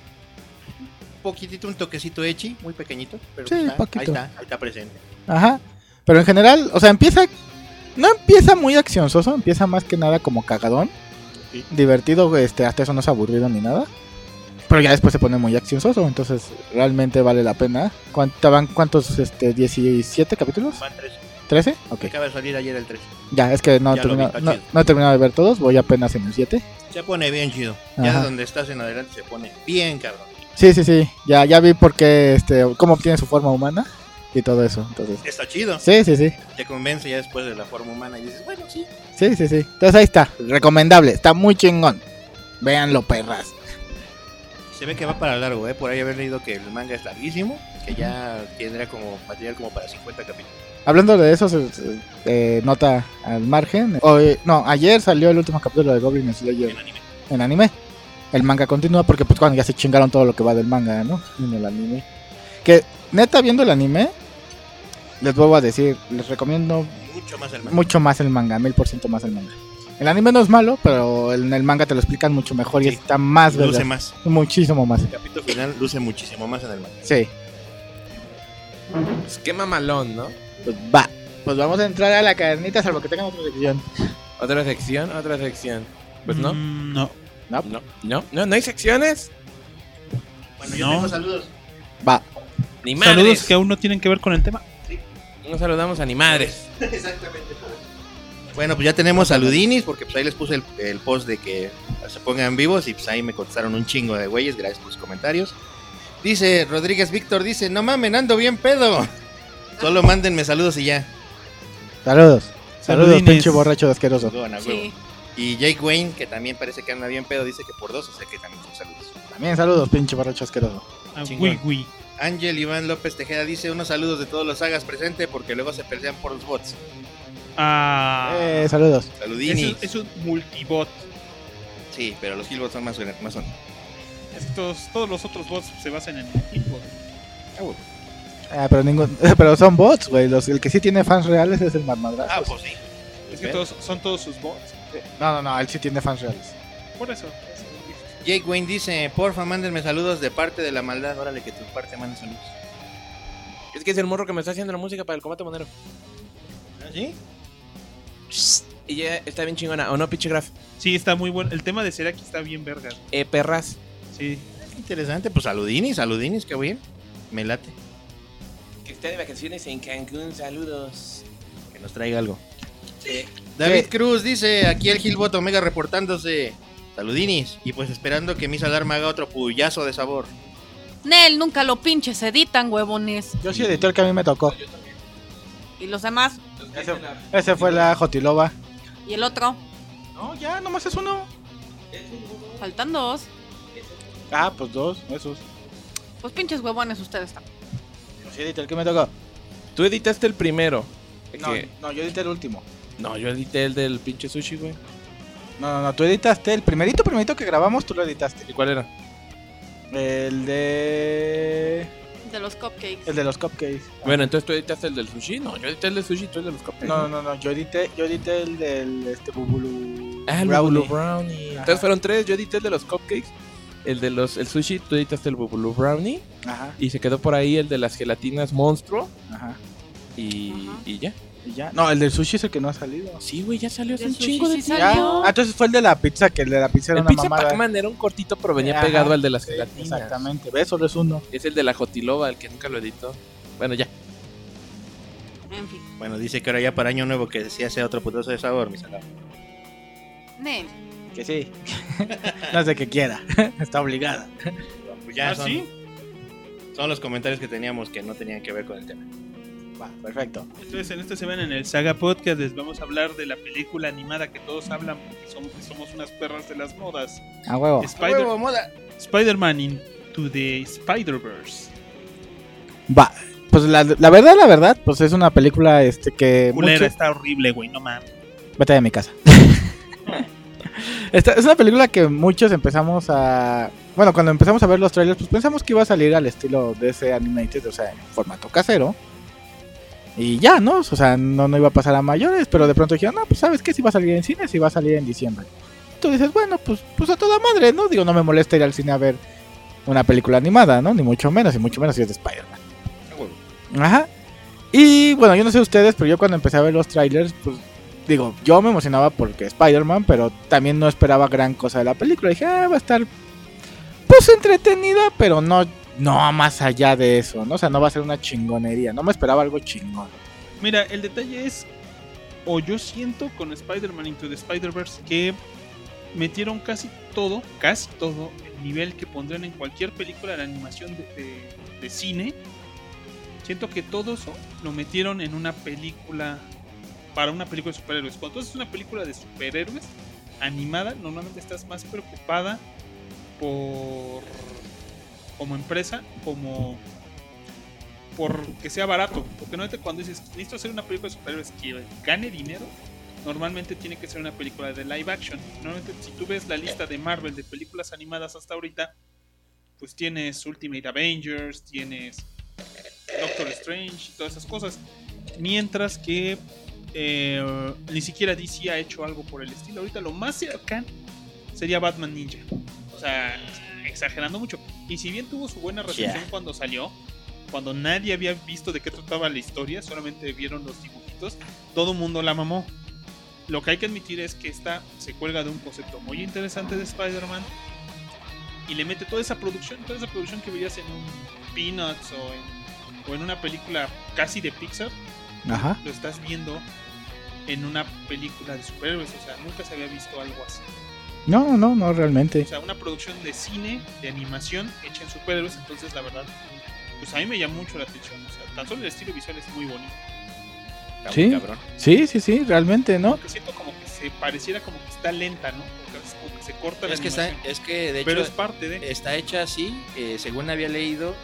Un toquecito ecchi, muy pequeñito, pero Sí, pues, poquito. ahí está presente. Ajá. Pero en general, o sea, no empieza muy accionzoso, empieza más que nada como cagadón. Sí. Divertido, hasta eso no es aburrido ni nada. Pero ya después se pone muy accionzoso, entonces realmente vale la pena. ¿Cuántos 17 capítulos? Van 3. ¿13? Ok. Acaba de salir ayer el 3. Ya, es que no he Ya lo vi, terminado, está chido. no he terminado de ver todos, voy apenas en el 7. Se pone bien chido. Ya Ajá. de donde estás en adelante se pone bien cabrón. Sí, ya vi por qué, cómo obtiene su forma humana y todo eso, entonces. Está chido. Sí. Te convence ya después de la forma humana y dices, bueno, sí. Sí. Entonces ahí está, recomendable, está muy chingón. Véanlo, perras. Se ve que va para largo, Por ahí haber leído que el manga es larguísimo, que ya tendrá como material como para 50 capítulos. Hablando de eso, nota al margen. Ayer salió el último capítulo de Goblin Slayer En anime. en anime. El manga continúa porque pues cuando ya se chingaron todo lo que va del manga, ¿no? En el anime. Que neta, viendo el anime, les vuelvo a decir, les recomiendo Mucho más el manga. mucho más el manga, 1000% más el manga. El anime no es malo, pero en el manga te lo explican mucho mejor y Sí. está más Luce verdad. más. Muchísimo más. El capítulo final luce muchísimo más en el manga. Sí. Pues qué mamalón, ¿no? Pues va. Pues vamos a entrar a la carnita, salvo que tengan otra sección. Otra sección. Pues no. No. No hay secciones. Bueno, yo No. tengo saludos. Va. Ni madres. Saludos que aún no tienen que ver con el tema. No saludamos a ni madres. Bueno, pues ya tenemos saludinis, porque pues ahí les puse el post de que se pongan vivos y pues ahí me contestaron un chingo de güeyes, gracias por sus comentarios. Dice Rodríguez Víctor, dice, no mamen, ando bien pedo. Solo mándenme saludos y ya. Saludos. Saludos, Saludines. pinche borracho asqueroso. Saludan a huevo. Sí. Y Jake Wayne, que también parece que anda bien pedo, dice que por 2, o sea que también son saludos. También saludos, pinche borracho asqueroso. Ah, Chingón. Wii. Ángel Iván López Tejeda dice, unos saludos de todos los sagas presente porque luego se pelean por los bots. Ah, Saludos. Saludini. es un multibot. Sí, pero los killbots son más son. Todos los otros bots se basan en multibot. Pero son bots, güey. El que sí tiene fans reales es el Marmadrazo. Ah, pues sí. Es que son todos sus bots. No, él sí tiene fans reales. Por eso. Jake Wayne dice, porfa, mándenme saludos de parte de la maldad. Órale, que tu parte mande saludos. Es que es el morro que me está haciendo la música para el combate monero. ¿Ah, sí? Y ya está bien chingona, ¿o no, pinche Graf? Sí, está muy bueno. El tema de Seraki está bien vergas. Perras. Sí. Qué interesante, pues saludinis, qué bien. Me late, Que esté de vacaciones en Cancún, saludos. que nos traiga algo. Sí. David Sí. Cruz dice, aquí el Gilbot Omega reportándose. Saludinis, y pues esperando que Miss Alarma haga otro puyazo de sabor. Nel, nunca lo pinches, editan, huevones. Yo sí edité el que a mí me tocó. ¿Y los demás? Ese fue la Jotiloba. ¿Y el otro? No, ya, nomás es uno. Faltan 2. Ah, pues 2, esos. Pues pinches huevones ustedes también. Yo sí edité el que me tocó. Tú editaste el primero. No, yo edité el último. No, yo edité el del pinche sushi, güey. No, tú editaste el primerito que grabamos, tú lo editaste. ¿Y cuál era? El de los cupcakes. El de los cupcakes. Bueno, entonces tú editaste el del sushi. No, yo edité el del sushi, tú el de los cupcakes. No, yo edité el del Bubulu. Ah, el Brownie. Bubulu Brownie. Ajá. Entonces fueron 3, yo edité el de los cupcakes. El sushi, tú editaste el Bubulu Brownie. Ajá, Y se quedó por ahí el de las gelatinas monstruo. ajá. Y, Ajá. y ya. Y ya. No, el del sushi es el que no ha salido. Sí, güey, ya salió hace El un sushi chingo de sí tiempo. ¿Ya? salió. Ah, entonces fue el de la pizza, que el de la pizza era El una pizza mamada. Pac-Man era un cortito, pero venía Ajá, pegado al de las sí, gelatinas. Exactamente, ¿ves? Solo es uno. Es el de la Jotiloba, el que nunca lo editó. Bueno, ya. En fin. Bueno, dice que ahora ya para año nuevo que sí hace otro putazo de sabor, Miss Alarma. Nel. Que sí. No es de que quiera. Está obligada. Pues ya ¿Ah, son, sí? son los comentarios que teníamos que no tenían que ver con el tema. Va, perfecto. Entonces, en esta semana en el Saga Podcast les vamos a hablar de la película animada que todos hablan porque somos unas perras de las modas. A huevo. ¡Huevo, moda! Spider-Man Into the Spider-Verse. Va. Pues la verdad, pues es una película que Culera, mucho- está horrible, güey, no mames. Vete de mi casa. Es una película que muchos empezamos a... Bueno, cuando empezamos a ver los trailers, pues pensamos que iba a salir al estilo de ese animated, o sea, en formato casero. Y ya, ¿no? O sea, no iba a pasar a mayores, pero de pronto dijeron, no, pues ¿sabes qué? Si va a salir en cine, si va a salir en diciembre. Tú dices, bueno, pues a toda madre, ¿no? Digo, no me molesta ir al cine a ver una película animada, ¿no? Ni mucho menos si es de Spider-Man. Ajá. Y bueno, yo no sé ustedes, pero yo cuando empecé a ver los trailers, pues digo, yo me emocionaba porque Spider-Man, pero también no esperaba gran cosa de la película. Dije, va a estar pues entretenida, pero no más allá de eso, ¿no? O sea, no va a ser una chingonería. No me esperaba algo chingón. Mira, el detalle es, o yo siento con Spider-Man Into the Spider-Verse que metieron casi todo, el nivel que pondrían en cualquier película de animación de cine. Siento que todo eso lo metieron en una película, para una película de superhéroes. Cuando tú haces una película de superhéroes animada, normalmente estás más preocupada como empresa, por que sea barato. Porque normalmente cuando dices, necesito hacer una película de superhéroes que gane dinero, normalmente tiene que ser una película de live action. Normalmente si tú ves la lista de Marvel de películas animadas hasta ahorita, pues tienes Ultimate Avengers, tienes Doctor Strange y todas esas cosas. Mientras que ni siquiera DC ha hecho algo por el estilo. Ahorita lo más cercano sería Batman Ninja. O sea, exagerando mucho. Y si bien tuvo su buena recepción cuando salió, cuando nadie había visto de qué trataba la historia, solamente vieron los dibujitos, todo el mundo la mamó. Lo que hay que admitir es que esta se cuelga de un concepto muy interesante de Spider-Man y le mete toda esa producción que veías en un Peanuts o en o en una película casi de Pixar, Ajá. lo estás viendo en una película de superhéroes. O sea, nunca se había visto algo así. No, realmente. O sea, una producción de cine, de animación, hecha en superhéroes. Entonces, la verdad, pues a mí me llama mucho la atención. O sea, tan solo el estilo visual es muy bonito. Está Sí. muy cabrón. Sí, realmente, ¿no? Aunque siento como que se pareciera como que está lenta, ¿no? Como que se corta la animación. Es que de pero hecho es parte de... está hecha así, según había leído,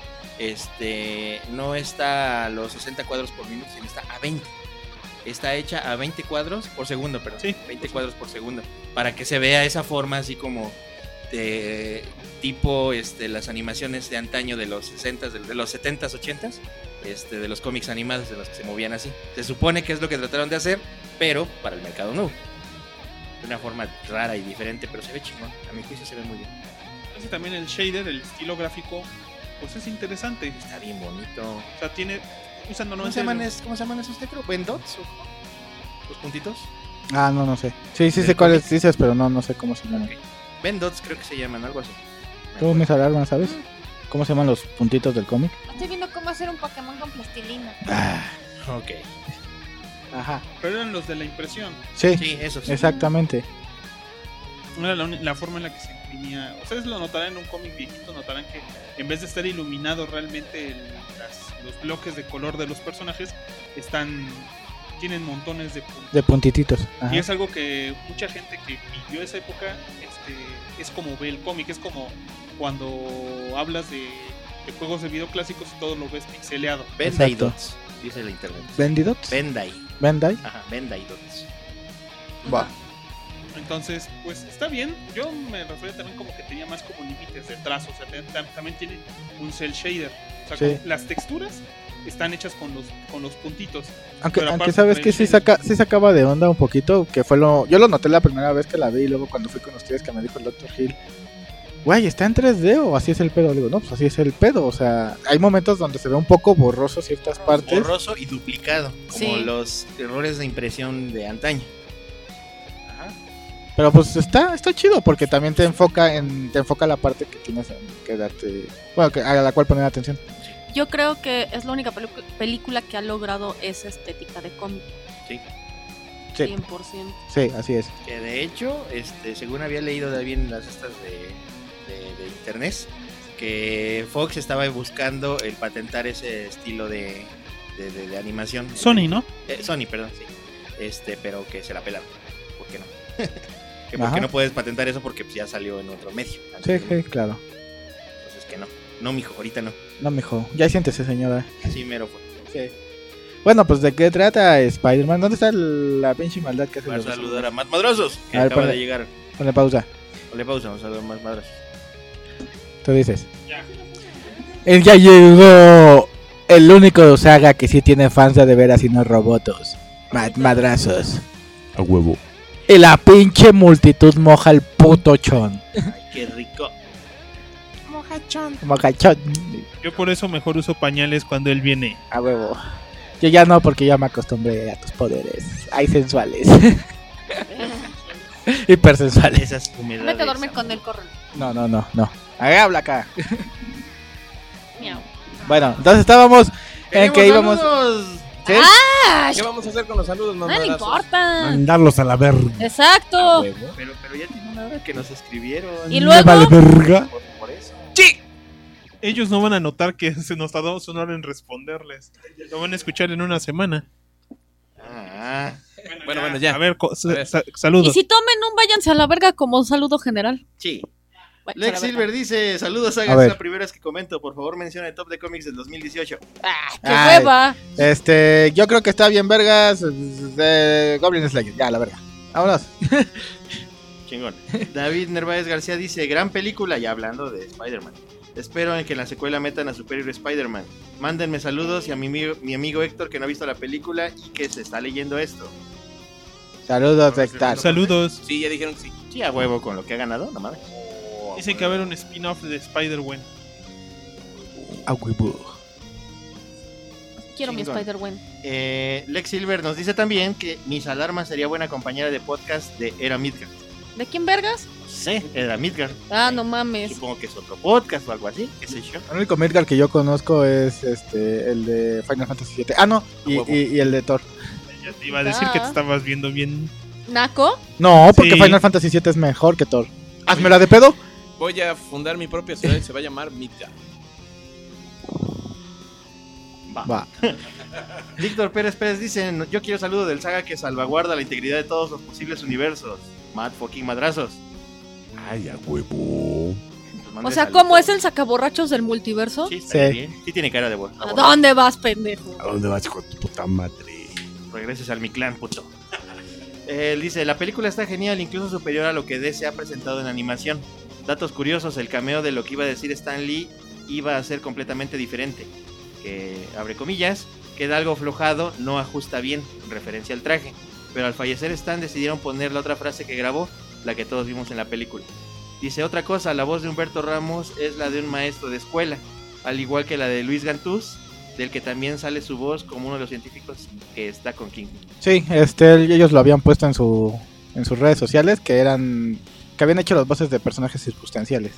no está a los 60 cuadros por minuto, sino está a 20. Está hecha a 20 cuadros por segundo, perdón. Sí. 20 cuadros por segundo. Para que se vea esa forma así como de tipo las animaciones de antaño de los 60s, de los 70s, 80s, de los cómics animados de los que se movían así. Se supone que es lo que trataron de hacer, pero para el mercado nuevo. De una forma rara y diferente, pero se ve chingón. A mi juicio se ve muy bien. Así también el shader, el estilo gráfico, pues es interesante. Está bien bonito. O sea, tiene... Usando ¿Cómo se llaman esos creo? ¿Ben dots? ¿Los puntitos? Ah, no sé. Sí sé cuáles dices, pero no sé cómo se llaman. Ok. Ben dots creo que se llaman, algo así. Tú me alarmas, ¿sabes? ¿Cómo se llaman los puntitos del cómic? Estoy viendo cómo hacer un Pokémon con plastilina. Ok. Ajá. Pero eran los de la impresión. Sí, Sí, eso sí. exactamente. Era la forma en la que se imprimía. Ustedes lo notarán en un cómic viejito, notarán que en vez de estar iluminado realmente los bloques de color de los personajes tienen montones de puntos. De puntititos. Ajá. Y es algo que mucha gente que vivió esa época es como ve el cómic. Es como cuando hablas de juegos de video clásicos y todo lo ves pixeleado. Bandai Exacto. dots, dice la internet. ¿Bendidots? Bandai. ¿Bandai? Ajá, Bandai dots. Va. Entonces, pues está bien. Yo me refería también como que tenía más como límites de trazo. O sea, también tiene un cel shader. O sea, Sí. como las texturas están hechas con los puntitos. Aunque Pero aparte sabes trae que el sí shader. sacaba de onda un poquito, que fue yo lo noté la primera vez que la vi y luego cuando fui con ustedes que me dijo el Dr. Hill, güey, ¿está en 3D o así es el pedo? Le digo, no, pues así es el pedo, o sea, hay momentos donde se ve un poco borroso ciertas partes. Borroso y duplicado, como Sí. los errores de impresión de antaño. Ajá. Pero pues está chido porque también te enfoca la parte que tienes que darte, bueno, a la cual poner atención. Yo creo que es la única película que ha logrado esa estética de cómic. Sí. Sí. 100%. Sí, así es. Que de hecho, según había leído también en las estas de internet, que Fox estaba buscando el patentar ese estilo de animación. Sony, ¿no? Sony, perdón, sí. Pero que se la pelaron. ¿Por qué no? Que Ajá. porque no puedes patentar eso porque pues, ya salió en otro medio. Sí, claro. Entonces que no. No, mijo, ahorita no. No, mijo, ya siéntese, señora. Así mero fue. Sí. Bueno, pues ¿de qué trata Spider-Man? ¿Dónde está la pinche maldad que hace? Vamos a los- saludar a Matt Madrosos, que A ver, acaba ponle. de llegar. Ponle pausa. Ponle pausa, vamos a saludar a Matt Madrosos. Tú dices. Ya. Él ya llegó. El único saga que sí tiene fans de veras y no robotos. Madrazos. A huevo. Y la pinche multitud moja el puto chon. Ay, qué rico. Mojachón. Yo por eso mejor uso pañales cuando él viene. A huevo. Yo ya no, porque ya me acostumbré a tus poderes. Hay sensuales. Hipersensuales. Esas humedades. Vete a dormir con él, corre. No. Habla acá. Miau. Bueno, entonces estábamos en que íbamos. Saludos. ¿Sí? ¡Ah! ¿Qué vamos a hacer con los saludos, No le mamadrazos? importa. Mandarlos a la verga. Exacto. Pero ya tiene una hora que nos escribieron. Y luego, verga. Por eso. Ellos no van a notar que se nos tardamos una hora en responderles. Lo van a escuchar en una semana. Ah, Bueno, ya. A ver, A ver. y saludos. si tomen un váyanse a la verga como un saludo general. sí. Váyanse a Lex la verga. Silver dice: saludos, A Saga. ver. Es la primera vez que comento. Por favor, menciona el top de cómics del 2018. ¡Ah, qué Ay. hueva! Yo creo que está bien vergas de Goblin Slayer. Ya, la verga. Vámonos. Chingón. David Nerváez García dice: gran película. Ya hablando de Spider-Man. Espero en que en la secuela metan a Superior Spider-Man. Mándenme saludos y a mi amigo Héctor que no ha visto la película y que se está leyendo esto. Saludos, Héctor. Saludos. Sí, ya dijeron que sí. Sí, a huevo con lo que ha ganado, no mames. Dicen que va a haber un spin-off de Spider-Man. A huevo. Quiero mi Chingón. Spider-Gwen. Lex Silver nos dice también que Miss Alarma sería buena compañera de podcast de Era Midgard. ¿De quién vergas? No sé, era Midgard. Ah, no mames. Supongo que es otro podcast o algo así, qué sé yo. El único Midgard que yo conozco es el de Final Fantasy VII. Ah, no, y el de Thor. Ya te iba a decir que te estabas viendo bien. ¿Naco? No, porque Sí. Final Fantasy VII es mejor que Thor. Hazmela de pedo. Voy a fundar mi propia ciudad y se va a llamar Midgard. Va. Víctor Pérez Pérez dice, yo quiero saludo del saga que salvaguarda la integridad de todos los posibles universos. Mad fucking madrazos. Ay, a huevo. Pues mande O sea, saludos. ¿cómo es el sacaborrachos del multiverso? Sí, está Sí. bien. Sí tiene cara de voz. ¿A dónde vas, pendejo? ¿A dónde vas con tu puta madre? Regreses al mi clan, puto. Él dice, la película está genial, incluso superior a lo que DC ha presentado en animación. Datos curiosos, el cameo de lo que iba a decir Stan Lee iba a ser completamente diferente. Que, abre comillas, queda algo aflojado, no ajusta bien, en referencia al traje. Pero al fallecer Stan decidieron poner la otra frase que grabó, la que todos vimos en la película. Dice, otra cosa, la voz de Humberto Ramos es la de un maestro de escuela, al igual que la de Luis Gantús, del que también sale su voz como uno de los científicos que está con King. Sí, ellos lo habían puesto en sus redes sociales que habían hecho las voces de personajes circunstanciales.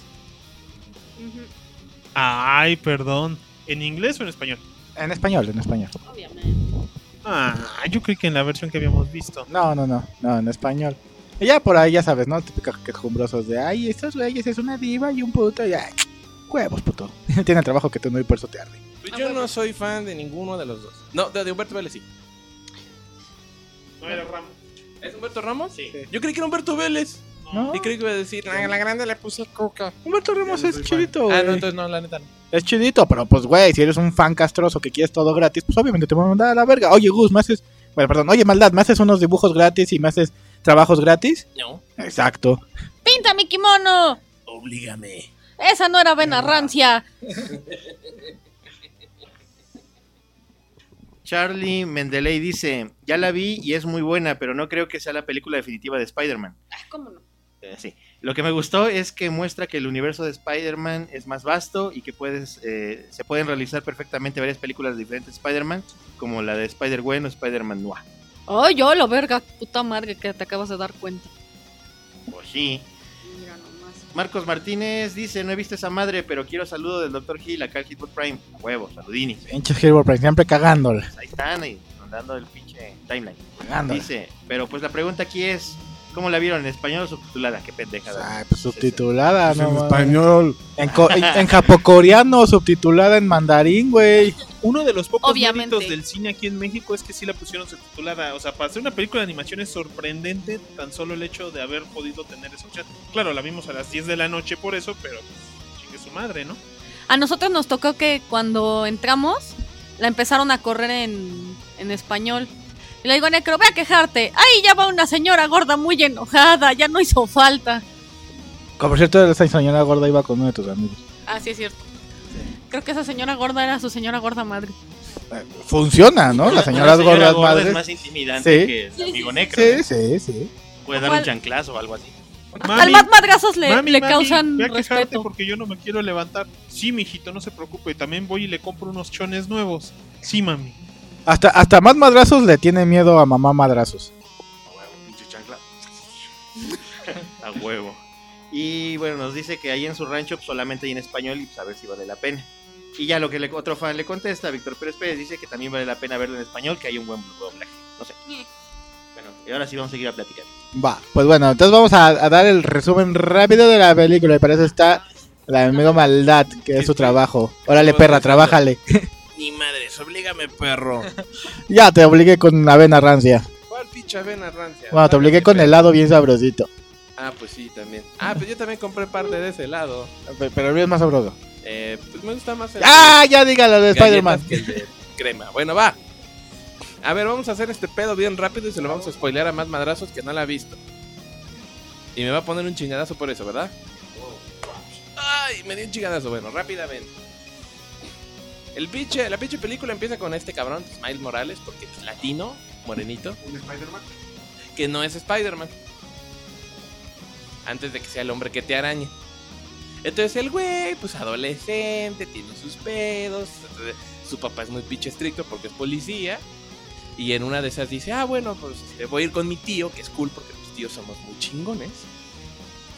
Ay, perdón. ¿En inglés o en español? En español. Obviamente. Ah, yo creí que en la versión que habíamos visto. No, en español. Y ya por ahí, ya sabes, ¿no? Típicos quejumbrosos de, ay, estos güeyes es una diva y un puto, y ay, huevos, puto. Tienen trabajo que tú no y por eso te arde. Pues yo no soy fan de ninguno de los dos. No, de Humberto Vélez sí. No era Ramos. ¿Es Humberto Ramos? Sí. Yo creí que era Humberto Vélez. ¿No? Y creí que iba a decir, a la grande le puse coca. Humberto Ramos es chidito, Ah, güey. no, entonces no, la neta no. Es chidito, pero pues, güey, si eres un fan castroso que quieres todo gratis, pues obviamente te voy a mandar a la verga. Oye, Gus, oye, Maldad, ¿me haces unos dibujos gratis y me haces trabajos gratis? No. Exacto. ¡Pinta mi kimono! Oblígame. Esa no era vena rancia. Charlie Mendeley dice, ya la vi y es muy buena, pero no creo que sea la película definitiva de Spider-Man. ¿Cómo no? Sí. Lo que me gustó es que muestra que el universo de Spider-Man es más vasto y que se pueden realizar perfectamente varias películas de diferentes Spider-Man, como la de Spider-Gwen o Spider-Man Noir. Ay, yo lo verga, puta madre que te acabas de dar cuenta. Pues sí. Mira nomás. Marcos Martínez dice, no he visto esa madre, pero quiero saludo del Dr. Hill acá al Hitbox Prime. A huevo, saludini. Pinches Hero Prime, siempre cagándola. Ahí están, ahí, mandando el pinche timeline. Cagándola. Dice, pero pues la pregunta aquí es, ¿cómo la vieron? ¿En español o subtitulada? Qué pendejada. Ay, pues subtitulada, Pues no en mames. español. En japocoreano, subtitulada en mandarín, güey. Uno de los pocos Obviamente. méritos del cine aquí en México es que sí la pusieron subtitulada. O sea, para hacer una película de animación es sorprendente tan solo el hecho de haber podido tener esa opción. Claro, la vimos a las 10 de la noche por eso, pero pues, chingue su madre, ¿no? A nosotros nos tocó que cuando entramos, la empezaron a correr en español. Y le digo a Necro, ve a quejarte. ¡Ay, ya va una señora gorda muy enojada! Ya no hizo falta. Como por cierto, esa señora gorda iba con uno de tus amigos. Ah, sí, es cierto. Creo que esa señora gorda era su señora gorda madre. Funciona, ¿no? Las señoras La señora gordas gorda madres. es más intimidante Sí. que el amigo Sí, Necro. Sí. Puede dar un chanclazo o algo así. Al más madrazos le mami, causan ve a quejarte respeto. porque yo no me quiero levantar. Sí, mijito, no se preocupe. También voy y le compro unos chones nuevos. Sí, mami. Hasta más madrazos le tiene miedo a mamá madrazos. A huevo, pinche chancla. A huevo. Y bueno, nos dice que ahí en su rancho pues, solamente hay en español y pues a ver si vale la pena. Y ya lo que otro fan le contesta, Víctor Pérez Pérez, dice que también vale la pena verlo en español, que hay un buen doblaje. No sé. Bueno, y ahora sí vamos a seguir a platicar. Va, pues bueno, entonces vamos a dar el resumen rápido de la película. Y para eso está la amigo Maldad, que es su trabajo. Órale, perra, trabájale. Ni madres, oblígame, perro. Ya, te obligué con avena rancia. ¿Cuál picha avena rancia? Bueno, te obligué con helado bien sabrosito. Ah, pues sí, también. Ah, pues yo también compré parte de ese helado. Pero el mío es más sabroso. Pues me gusta más el ¡Ah! Ya dígalo de galletas Spider-Man. que el de crema. Bueno, va. A ver, vamos a hacer este pedo bien rápido y se lo vamos a spoilear a más madrazos que no la ha visto. Y me va a poner un chingadazo por eso, ¿verdad? Ay, me dio un chingadazo. Bueno, rápidamente. La pinche película empieza con este cabrón, Miles Morales, porque es latino, morenito. ¿Un Spider-Man? Que no es Spider-Man. Antes de que sea el hombre que te araña. Entonces el güey, pues adolescente, tiene sus pedos. Su papá es muy pinche estricto porque es policía. Y en una de esas dice, ah, bueno, pues voy a ir con mi tío, que es cool porque los tíos somos muy chingones.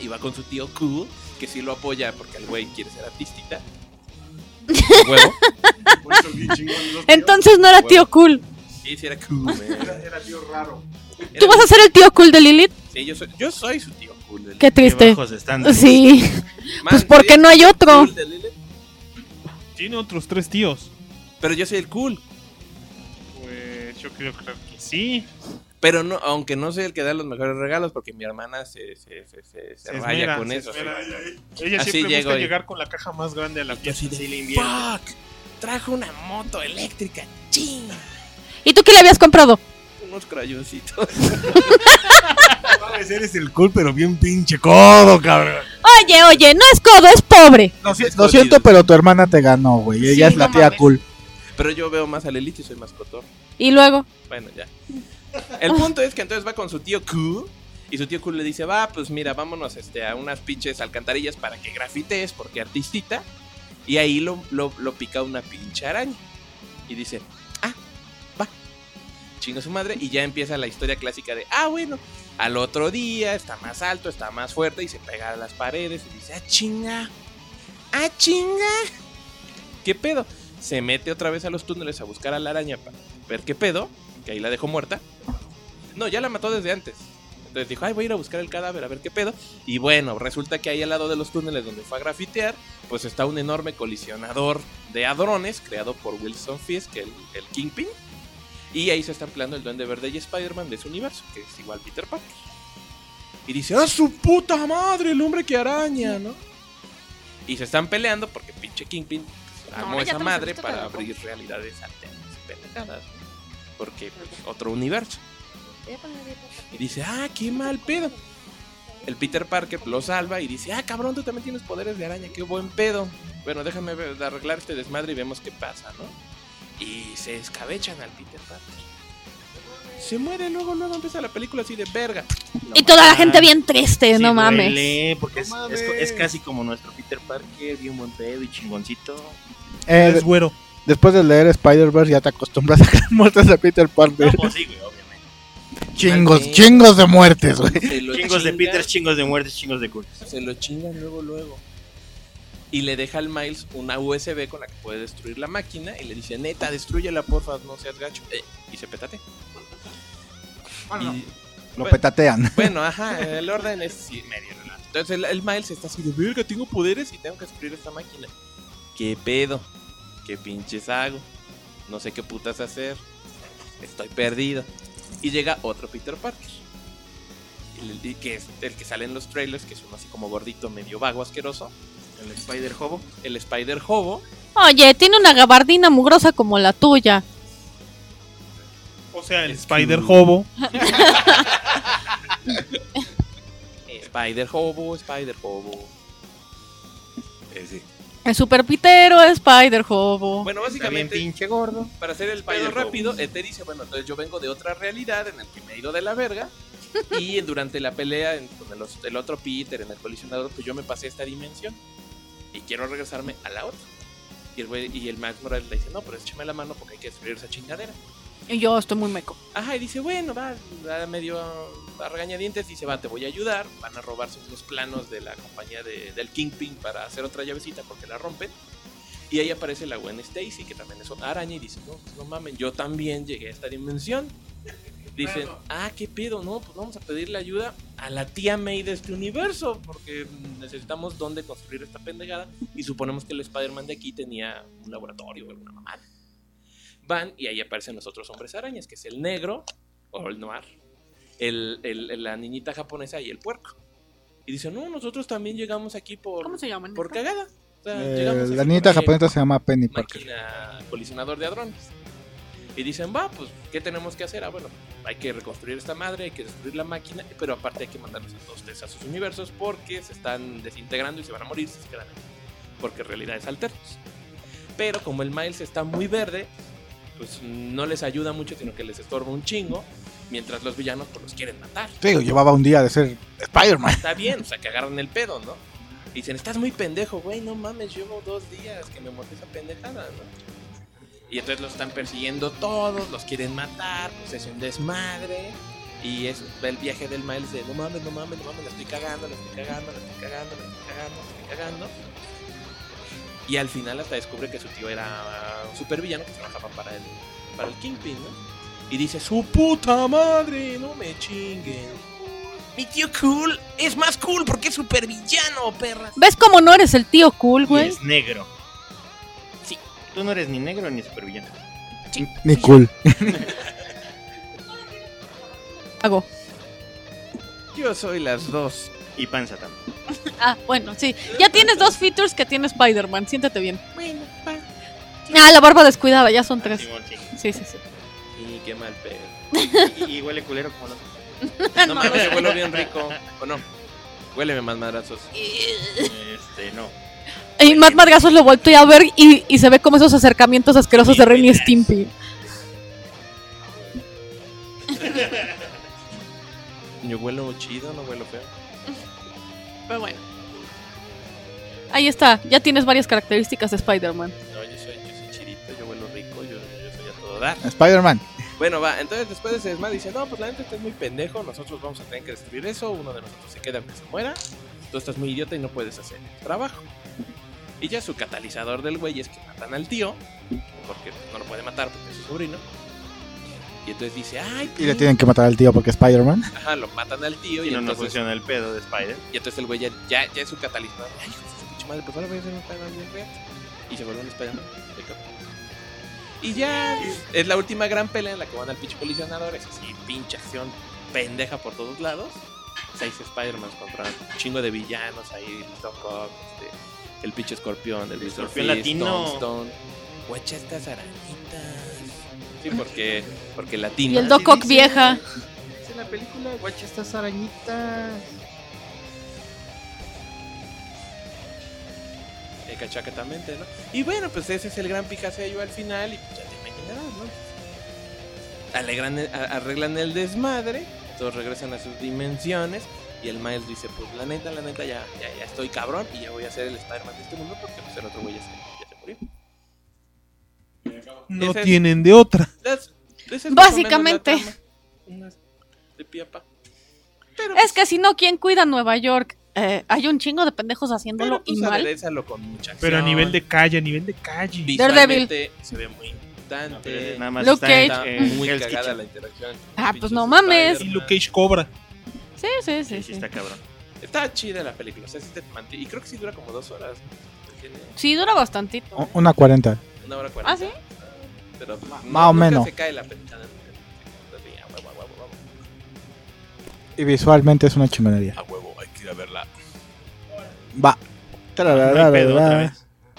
y va con su tío Q, que sí lo apoya porque el güey quiere ser artista. Huevo. Por eso bien chingón, los tíos. Entonces no era tío cool. Sí, sí era Q, man. Era tío raro. ¿Tú vas a ser el tío cool de Lilith? Sí, yo soy su tío Cool. Qué triste. bajos estándares. Sí. Man, Pues porque no hay otro. Cool de Lilith, Tiene otros 3 tíos. pero yo soy el cool. Pues yo creo que sí. Pero no, aunque no soy el que da los mejores regalos, porque mi hermana se raya esmera, con se eso. esmera. sí. Ella Así siempre llego busca y- llegar con la caja más grande a la fiesta. Así de, Sí le invierte. fuck, trajo una moto eléctrica, chinga, ¿Y tú qué le habías comprado? unos crayoncitos. Mames, eres el cool, pero bien pinche codo, cabrón. Oye, no es codo, es pobre. Lo siento, pero tu hermana te ganó, güey. Ella Sí, es la no tía mames. cool. Pero yo veo más a Lilith y soy más cotor. Y luego, Bueno, ya. El punto es que entonces va con su tío Q. Y su tío Q le dice, va, pues mira, vámonos a unas pinches alcantarillas para que grafites, porque artistita. Y ahí lo pica una pinche araña. Y dice, va. Chinga su madre. Y ya empieza la historia clásica de, bueno, al otro día está más alto, está más fuerte y se pega a las paredes. Y dice, chinga. ¿Qué pedo? Se mete otra vez a los túneles a buscar a la araña para ver qué pedo. Que ahí la dejó muerta. No, ya la mató desde antes. Entonces dijo, voy a ir a buscar el cadáver a ver qué pedo. Y bueno, resulta que ahí al lado de los túneles donde fue a grafitear, pues está un enorme colisionador de hadrones creado por Wilson Fisk, el Kingpin. Y ahí se está empleando el Duende Verde y Spider-Man de ese universo, que es igual Peter Parker. Y dice, su puta madre, el hombre que araña, ¿no? Y se están peleando porque pinche Kingpin armó ya esa te lo madre sabiste, para carajo. abrir realidades alternas y pendejadas, ¿no? Porque pues, otro universo. Y dice, qué mal pedo. El Peter Parker lo salva y dice, cabrón, tú también tienes poderes de araña, qué buen pedo. Bueno, déjame arreglar este desmadre y vemos qué pasa, ¿no? Y se escabechan al Peter Parker. Se muere, luego empieza la película así de verga. y toda la gente bien triste, Sí no mames. duele, porque No es mames. casi como nuestro Peter Parker, bien buen pedo y chingoncito. Es güero. Después de leer Spider-Verse ya te acostumbras a las muertes de Peter Parker. No, pues sí, güey, obviamente. Chingos de muertes, güey. Se lo Chingos de chinga- Peter, chingos de muertes, chingos de cultos. Se lo chingan luego. Y le deja al Miles una USB con la que puede destruir la máquina. Y le dice, neta, destrúyela, porfa, no seas gacho. Y se petate. Y- Lo petatean. Bueno, el orden es sí, medio relativo. Entonces el Miles está así de verga, tengo poderes y tengo que destruir esta máquina. ¿Qué pedo? ¿Qué pinches hago? No sé qué putas hacer. Estoy perdido. Y llega otro Peter Parker. Que es el que sale en los trailers, que es uno así como gordito, medio vago, asqueroso. El Spider-Hobo. El Spider-Hobo. Oye, tiene una gabardina mugrosa como la tuya. O sea, el Es Spider-Hobo. Spider-Hobo. Sí. El super pitero Spider-Hobo. Bueno, Está bien básicamente, pinche gordo. para hacer el pedo Spider-Hobo. rápido, te dice, bueno, entonces yo vengo de otra realidad en el que me he ido de la verga. Y durante la pelea con el otro Peter en el colisionador, pues yo me pasé a esta dimensión. Y quiero regresarme a la otra. Y el Max Morales le dice, no, pero échame la mano porque hay que destruir esa chingadera. Y yo estoy muy meco. Y dice, bueno, va medio a regañadientes, dice, te voy a ayudar. Van a robarse unos planos de la compañía del Kingpin para hacer otra llavecita porque la rompen. Y ahí aparece la Gwen Stacy, que también es una araña, y dice, no mamen, yo también llegué a esta dimensión. Dicen, qué pedo, no, pues vamos a pedirle ayuda a la tía May de este universo, porque necesitamos dónde construir esta pendejada. Y suponemos que el Spider-Man de aquí tenía un laboratorio o alguna mamada. Van y ahí aparecen los otros hombres arañas, que es el negro, o el noir, la niñita japonesa y el puerco. Y dicen, no, nosotros también llegamos aquí ¿Cómo se llaman? por cagada. O sea, llegamos La así niñita por japonesa se llama Penny Parker. máquina colisionador de hadrones. Y dicen, pues, ¿qué tenemos que hacer? Bueno, hay que reconstruir esta madre, hay que destruir la máquina, pero aparte hay que mandarlos a todos ustedes a sus universos porque se están desintegrando y se van a morir si se quedan ahí, porque realidades alternas. Pero como el Miles está muy verde, pues no les ayuda mucho, sino que les estorba un chingo, mientras los villanos pues los quieren matar. Sí, llevaba un día de ser Spider-Man. Está bien, o sea, que agarran el pedo, ¿no? Y dicen, estás muy pendejo, güey, no mames, llevo 2 días que me muerte esa pendejada, ¿no? Y entonces los están persiguiendo todos, los quieren matar, pues es un desmadre. Y es el viaje del Miles de no mames, la estoy cagando. Y al final hasta descubre que su tío era un supervillano que trabajaba para el Kingpin, ¿no? Y dice, su puta madre, no me chinguen. Mi tío cool es más cool porque es supervillano, perra. ¿Ves cómo no eres el tío cool, Y güey? es negro. Sí, tú no eres ni negro ni supervillano. Ni cool. Hago. Yo soy las dos. Y panza también. Ah, bueno, sí. Ya tienes 2 features que tiene Spider-Man. Siéntate bien. Bueno, pa. Ah, la barba descuidada, ya son 3. Simón, sí. Sí. Y qué mal pedo. Y huele culero como los... No mames, yo huelo bien rico. ¿O no? Huéleme más madrazos. No. Y Matt Madrazos lo volteé a ver y se ve como esos acercamientos asquerosos de Ren y Stimpy. Yo huelo chido, no huelo feo. Pero bueno. Ahí está, ya tienes varias características de Spider-Man. No, yo soy chidito, yo huelo rico, yo soy a todo dar. Spider-Man. Bueno, va, entonces después de ese desmadre dice, no, pues la gente está muy pendejo, nosotros vamos a tener que destruir eso, uno de nosotros se queda aunque se muera, tú estás muy idiota y no puedes hacer el trabajo. Y ya su catalizador del güey es que matan al tío, porque no lo puede matar porque es su sobrino. Y entonces dice, ay, Y le tienen que matar al tío porque es Spider-Man. Ajá, lo matan al tío Y no entonces funciona el pedo de Spider. y entonces el güey ya es su catalizador. Ay, hijo de su pinche madre, pues ahora voy a hacer un Spider-Man bien real. Y se vuelve un Spider-Man. Y ya es la última gran pelea en la que van al pinche colisionador. Es así, pinche acción pendeja por todos lados. 6 Spider-Man contra un chingo de villanos ahí. Doc Ock, el pinche escorpión, el Mr. Escorpión Fist, latino. Tombstone. Guacha estas arañitas. Sí, porque latino. Y el Doc Ock vieja. Es la película, guacha estas arañitas. Cachacatamente, ¿no? Y bueno, pues ese es el gran pijasello al final y pues ya te imaginarás, ¿no? Arreglan el desmadre, todos regresan a sus dimensiones y el Miles dice, pues la neta, ya estoy cabrón y ya voy a ser el Spider-Man de este mundo porque pues el otro güey ya se murió. No Esa es- tienen de otra. Esa es más o Básicamente. menos la trama. Unas de piapa. Pero, Es que si no, ¿quién cuida Nueva York? Hay un chingo de pendejos haciéndolo pues, y mal. aderezalo con mucha acción. Pero a nivel de calle. Visualmente se ve muy impactante. Nada más Luke está Cage. Está en muy Hell's cagada Kitchen. la interacción. Ah, pues Pinches no mames. Y Luke Cage cobra. Sí. Sí, está cabrón. Está chida la película, o sea, sí te mantiene. Y creo que sí dura como 2 horas. Tiene Sí, dura bastantito. Una 40. 1 hora 40. ¿Ah, sí? Pero Más o nunca menos. se cae la película. Y visualmente es una chingonería. A huevo, hay que ir a verla. Va. No hay pedo otra vez.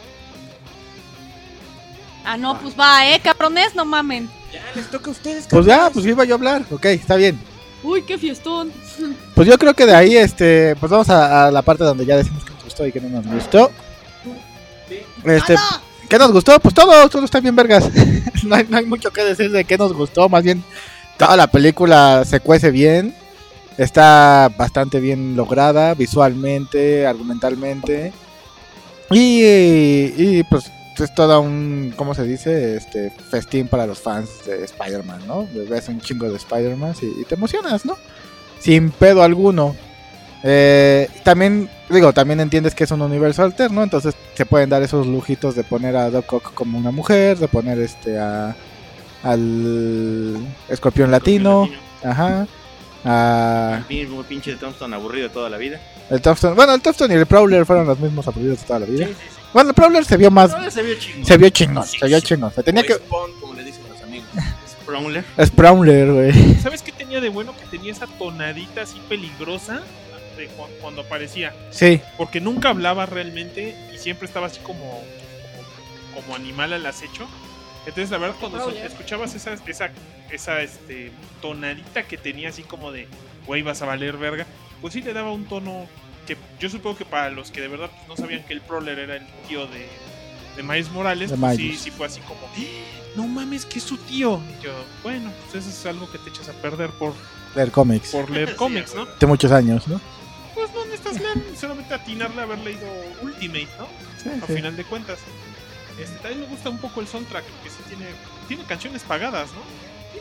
Ah, no, pues va, cabrones, no mamen. Ya les toca a ustedes. Pues ya, cabrones. pues iba yo a hablar. Ok, está bien. Uy, qué fiestón. Pues yo creo que de ahí, pues vamos a la parte donde ya decimos que nos gustó y que no nos gustó. ¿Qué nos gustó? Pues todo está bien vergas. no hay mucho que decir de qué nos gustó, más bien toda la película se cuece bien. Está bastante bien lograda visualmente, argumentalmente. Y pues es todo un, ¿cómo se dice? Festín para los fans de Spider-Man, ¿no? Ves un chingo de Spider-Man y te emocionas, ¿no? Sin pedo alguno. También entiendes que es un universo alterno, entonces se pueden dar esos lujitos de poner a Doc Ock como una mujer, de poner al escorpión latino, ajá, El mismo pinche de Tombstone aburrido toda la vida. el Tombstone, bueno, el Tombstone y el Prowler fueron los mismos aburridos de toda la vida. Sí. Bueno, el Prowler se vio más, Ahora se vio chingón. se vio chingón, se tenía O que, Spawn, como le dicen los amigos. Prowler. es Prowler, güey. ¿Sabes qué tenía de bueno? Que tenía esa tonadita así peligrosa de cuando aparecía. Sí, Porque nunca hablaba realmente y siempre estaba así como animal al acecho. Entonces, la verdad, cuando escuchabas esa tonadita que tenía así como de, güey, vas a valer verga, pues sí le daba un tono que yo supongo que para los que de verdad pues, no sabían que el Prowler era el tío de Miles Morales, De pues Miles. sí fue así como, no mames, que es su tío. Y yo, bueno, pues eso es algo que te echas a perder por leer cómics. leer cómics, ¿no? De muchos años, ¿no? Pues no necesitas leer, solamente atinarle a haber leído Ultimate, ¿no? A final de cuentas. También me gusta un poco el soundtrack, que sí tiene canciones pagadas, ¿no?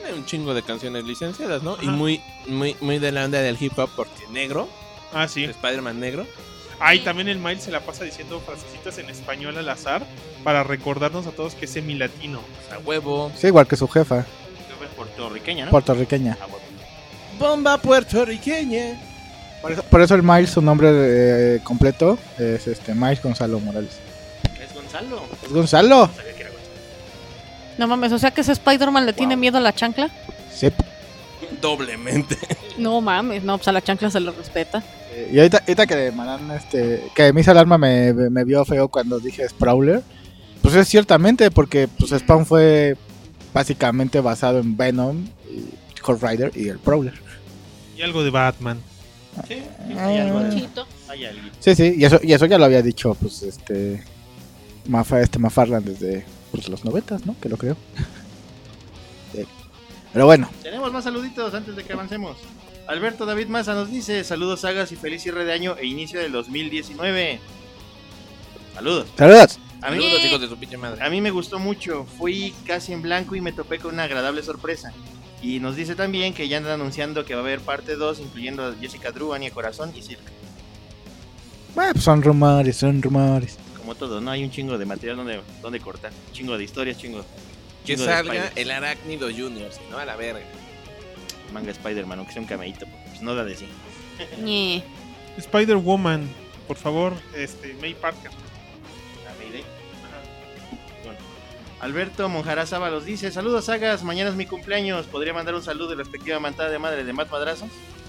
tiene un chingo de canciones licenciadas, ¿no? Ajá. Y muy de la onda del hip hop porque negro, Ah, sí. Spider-Man negro. Ah, y también el Miles se la pasa diciendo frasecitas en español al azar para recordarnos a todos que es semi-latino. A huevo. Sí, igual que su jefa, Es puertorriqueña, ¿no? puertorriqueña. Ah, bueno. Bomba puertorriqueña. Por eso el Miles, su nombre completo es Miles Gonzalo Morales. Es Gonzalo. ¿Es Gonzalo? No sabía que era Gonzalo. No mames, o sea que ese Spider-Man le tiene miedo a la chancla. Sí. Doblemente. No mames, no, pues a la chancla se le respeta. Y ahorita que Maran, que Miss Alarma me vio feo cuando dije Sprawler, pues es ciertamente porque pues Spawn fue básicamente basado en Venom, y Ghost Rider y el Prowler. Y algo de Batman. Sí, hay algo de Chito. Hay algo. Sí, y eso ya lo había dicho pues McFarlane desde pues, los 90s, ¿no? Que lo creo. Sí. Pero bueno, Tenemos más saluditos antes de que avancemos. Alberto David Maza nos dice: saludos, sagas, y feliz cierre de año e inicio del 2019. Saludos. saludos. A mí, Saludos, hijos de su pinche madre. a mí me gustó mucho. Fui casi en blanco y me topé con una agradable sorpresa. Y nos dice también que ya andan anunciando que va a haber parte 2, incluyendo a Jessica Drew, Anya Corazón y Silk. Bueno, pues son rumores. Como todo, ¿no? Hay un chingo de material donde cortar. Chingo de historias, Que chingo de salga Spider- el Arácnido Junior, si no a la verga. manga Spider-Man, aunque sea un cameíto, pues no da de sí. Ñe. Spider-Woman, por favor, May Parker. La Mayday. Bueno. Alberto Monjará Sábalos dice: saludos, sagas, mañana es mi cumpleaños. ¿Podría mandar un saludo y respectiva mantada de madre de Matt Madrazo?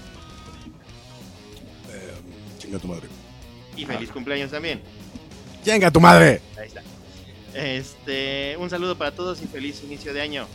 Chinga tu madre. Y feliz cumpleaños también. Chinga tu madre. Ahí está. Un saludo para todos y feliz inicio de año.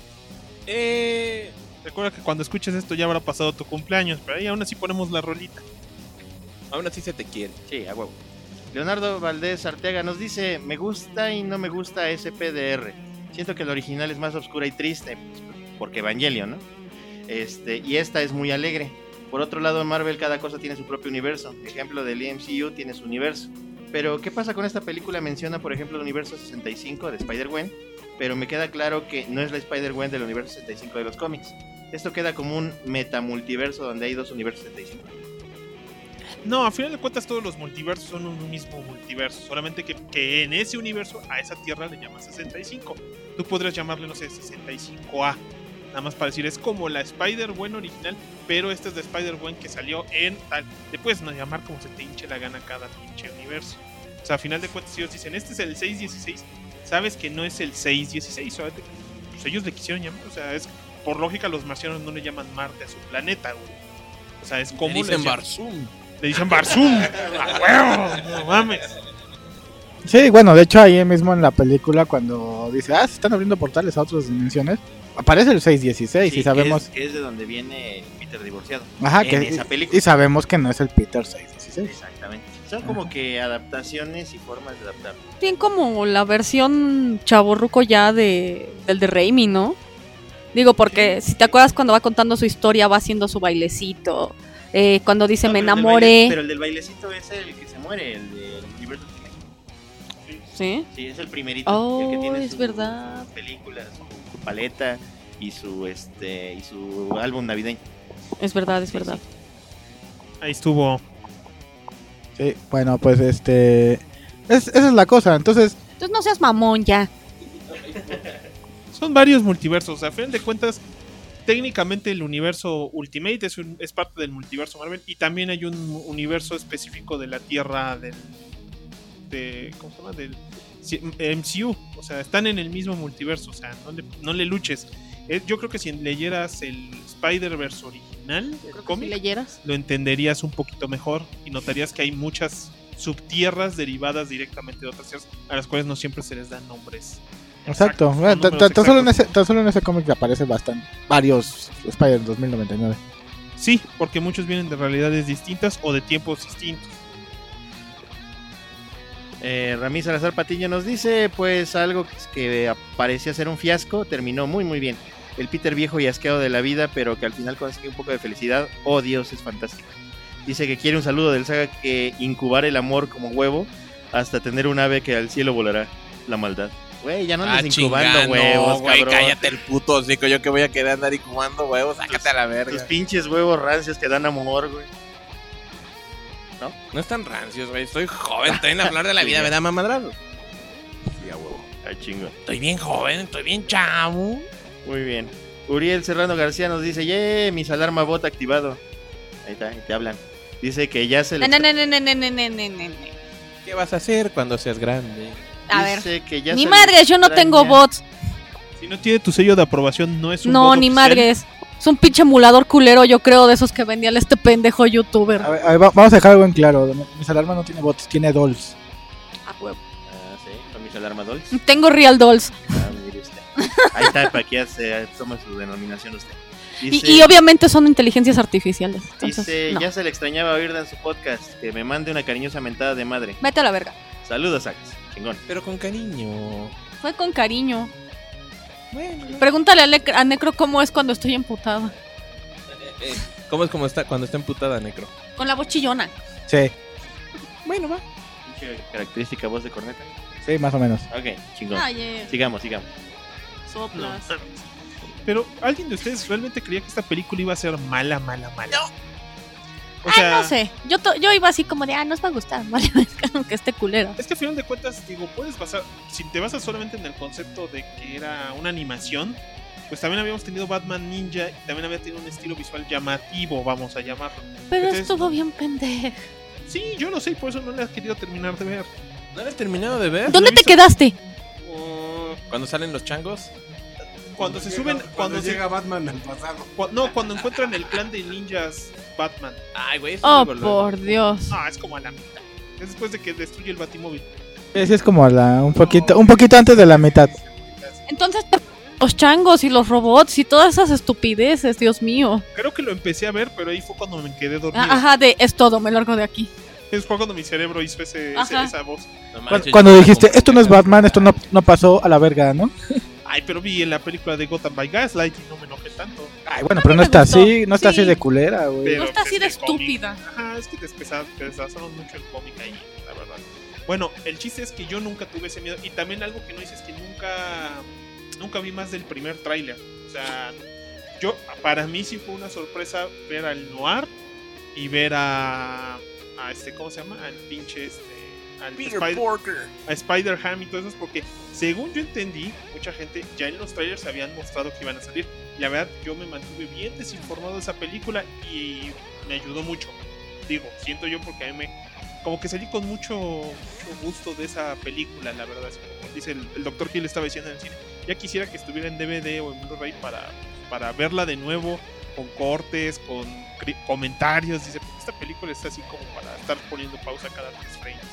Recuerda que cuando escuches esto ya habrá pasado tu cumpleaños, pero ahí aún así ponemos la rolita. Aún así se te quiere. Sí, a huevo. Leonardo Valdés Arteaga nos dice: me gusta y no me gusta SPDR. Siento que el original es más oscura y triste, porque Evangelion, ¿no? Y esta es muy alegre. Por otro lado, en Marvel cada cosa tiene su propio universo. Ejemplo del MCU tiene su universo. Pero, ¿qué pasa con esta película? Menciona, por ejemplo, el universo 65 de Spider-Gwen, pero me queda claro que no es la Spider-Gwen del universo 65 de los cómics. Esto queda como un metamultiverso donde hay dos universos 65. No, a final de cuentas todos los multiversos son un mismo multiverso, solamente que en ese universo a esa tierra le llamas 65. Tú podrías llamarle, no sé, 65A. Nada más para decir, es como la Spider-Gwen original, pero esta es de Spider-Gwen que salió en tal. Le puedes llamar como se te hinche la gana cada pinche universo. O sea, a final de cuentas, si ellos dicen, este es el 616, sabes que no es el 616, solamente que pues, ellos le quisieron llamar. O sea, es por lógica, los marcianos no le llaman Marte a su planeta, güey. O sea, es como Le dicen Barzum. le dicen Barzum. ¡A huevo! No mames. Sí, bueno, de hecho ahí mismo en la película cuando dice, se están abriendo portales a otras dimensiones, aparece el 616 Sí, y sabemos, que es de donde viene Peter divorciado. ajá, en esa película. y sabemos que no es el Peter 616. Exactamente. Son como que adaptaciones y formas de adaptar. Tienen como la versión chavorruco ya del de Raimi, ¿no? Digo, porque si te acuerdas cuando va contando su historia, va haciendo su bailecito. Cuando dice No, me pero el del enamoré. baile- pero el del bailecito es el que se muere, el del universo Ultimate. ¿Sí? Sí, es el primerito. Oh, el que tiene es su verdad. película, su paleta y su álbum navideño. Es verdad, es verdad. Ahí estuvo. Sí, bueno, pues esa es la cosa, entonces, Entonces no seas mamón ya. Son varios multiversos. A fin de cuentas, técnicamente el universo Ultimate es parte del multiverso Marvel. Y también hay un universo específico de la Tierra ¿cómo se llama? Del MCU. O sea, están en el mismo multiverso. O sea, no le luches. Yo creo que si leyeras el Spider-Verse original, el Si cómic, leyeras. lo entenderías un poquito mejor y notarías que hay muchas subtierras derivadas directamente de otras tierras a las cuales no siempre se les dan nombres. exacto, Exacto, bueno, son números tan solo en ese cómic aparece varios Spider 2099. Sí, porque muchos vienen de realidades distintas o de tiempos distintos. Ramí Salazar Patiño nos dice, pues algo que parecía ser un fiasco, terminó muy muy bien. El Peter viejo y asqueado de la vida, pero que al final consigue un poco de felicidad. Oh Dios, es fantástico. Dice que quiere un saludo del Saga, que incubar el amor como huevo hasta tener un ave que al cielo volará. La maldad. Güey, ya no Ah, andes incubando chinga, huevos, no, güey, cabrón. cállate el puto hocico. Yo que voy a querer andar incubando huevos, sácate a la Tus verga. pinches huevos rancios te dan amor, güey. No están rancios, güey. Estoy joven, estoy en la flor de la vida, ¿verdad, mamadrado? Sí, a huevo. Ay, chingo. Estoy bien joven, estoy bien chavo. Muy bien. Uriel Serrano García nos dice, mis alarma bot activado. Ahí está, te hablan. Dice que ya se le... ¿Qué vas a hacer cuando seas grande? A ver. Dice que ya Ni se le madres, yo no extraña. tengo bots. Si no tiene tu sello de aprobación, no es un No, bot ni oficial. madres. Es un pinche emulador culero, yo creo, de esos que vendía este pendejo youtuber. A ver, vamos a dejar algo en claro. Mis alarmas no tiene bots, tiene dolls. Ah, huevo. Ah, sí, con mis alarma dolls. Tengo Real Dolls. Ah, mire usted. Ahí está, para que ya se tome su denominación usted. Dice, Y obviamente son inteligencias artificiales. Entonces, dice, no. ya se le extrañaba oírla en su podcast. Que me mande una cariñosa mentada de madre. Vete a la verga. Saludos, Ax. Chingón. Pero con cariño. Fue con cariño. Bueno. Pregúntale a Necro cómo es cuando estoy emputada. ¿Cómo es como está cuando está emputada, Necro? Con la voz chillona. Sí, Bueno, va. Pinche característica voz de corneta. sí, más o menos. Ok, chingón. Ay, Sigamos. soplas. Pero, ¿alguien de ustedes realmente creía que esta película iba a ser mala? O Ay, sea, no sé. Yo iba así como de, nos va a gustar. Vale, aunque esté culera. es que a final de cuentas, digo, puedes basar, si te basas solamente en el concepto de que era una animación, pues también habíamos tenido Batman Ninja y también había tenido un estilo visual llamativo, vamos a llamarlo. Pero Entonces, estuvo bien pendejo. Sí, yo lo sé y por eso no le he querido terminar de ver. ¿No lo has terminado de ver? ¿Dónde he te visto. quedaste? Cuando salen los changos. Cuando se suben, cuando llega Batman al pasado. cuando encuentran el clan de ninjas Batman. Ay, güey. eso Oh, es luego. por Dios. No, es como a la mitad. Es después de que destruye el Batimóvil. Sí, es como un poquito antes de la mitad. Entonces, los changos y los robots y todas esas estupideces, Dios mío. Creo que lo empecé a ver, pero ahí fue cuando me quedé dormido. Ajá, es todo, me largo de aquí. Fue cuando mi cerebro hizo Ajá. esa voz. No manches, Cuando yo dijiste, como- esto no es Batman, esto no pasó a la verga, ¿no? Ay, pero vi en la película de Gotham by Gaslight y no me enojé tanto. Ay, bueno, pero no me está gustó. así, no está Sí. así de culera, güey. Pero No está pues, así de el cómic. estúpida. Ajá, es que desplazaron mucho el cómic ahí, la verdad. Bueno, el chiste es que yo nunca tuve ese miedo. Y también algo que no hice es que nunca vi más del primer tráiler. O sea, para mí sí fue una sorpresa ver al Noir y ver a ¿cómo se llama? Al pinche al a Spider-Ham y todo eso, porque según yo entendí, mucha gente ya en los trailers habían mostrado que iban a salir. La verdad, yo me mantuve bien desinformado de esa película y me ayudó mucho. Digo, siento yo porque a mí como que salí con mucho gusto de esa película, la verdad. Es como dice el Dr. Hill estaba diciendo en el cine, ya quisiera que estuviera en DVD o en Blu-ray para verla de nuevo, con cortes, con comentarios. Dice, porque esta película está así como para estar poniendo pausa cada 3 frames.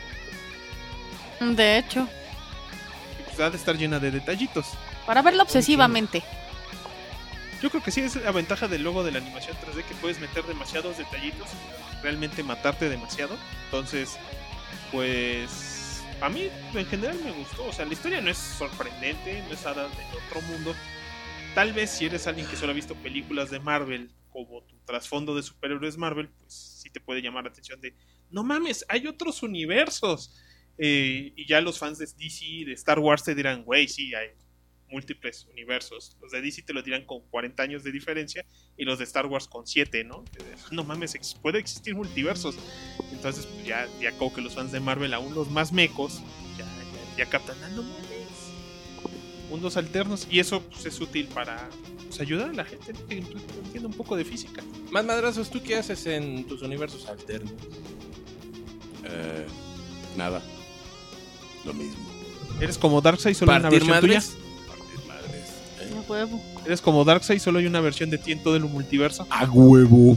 De hecho, Y pues ha de estar llena de detallitos. para verlo obsesivamente. Yo creo que sí es la ventaja del logo de la animación 3D, que puedes meter demasiados detallitos, realmente matarte demasiado. Entonces, pues a mí en general me gustó. O sea, la historia no es sorprendente, no es nada del otro mundo. Tal vez si eres alguien que solo ha visto películas de Marvel, como tu trasfondo de superhéroes Marvel, pues sí te puede llamar la atención de, no mames, hay otros universos. Y ya los fans de DC, de Star Wars te dirán, güey, sí, hay múltiples universos. Los de DC te lo dirán con 40 años de diferencia y los de Star Wars con 7, ¿no? No mames, puede existir multiversos. Entonces, pues ya como que los fans de Marvel, aún los más mecos, ya captan, no mames, mundos alternos. Y eso pues, es útil para pues, ayudar a la gente, ¿no? Que entienda un poco de física. Más madrazos, ¿tú qué haces en tus universos alternos? Nada. Lo mismo. Eres como Darkseid, solo hay una ¿Partir versión tuya. madres? Partir madres. A huevo. Eres como Darkseid, solo hay una versión de ti en todo el multiverso. A huevo.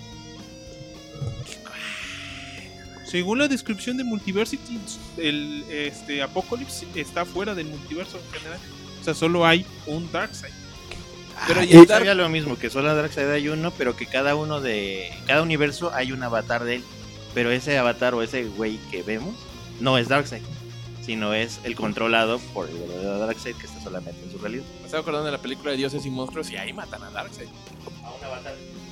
Según la descripción de Multiversity, el Apocalypse está fuera del multiverso en general. O sea, solo hay un Darkseid. Pero y Yo el sabía lo mismo, que solo en Darkseid hay uno, pero que cada universo hay un avatar de él. Pero ese avatar o ese güey que vemos no es Darkseid, sino es el controlado por el verdadero Darkseid que está solamente en su realidad. Me estaba acordando de la película de Dioses y Monstruos y ahí matan a Darkseid. A un avatar.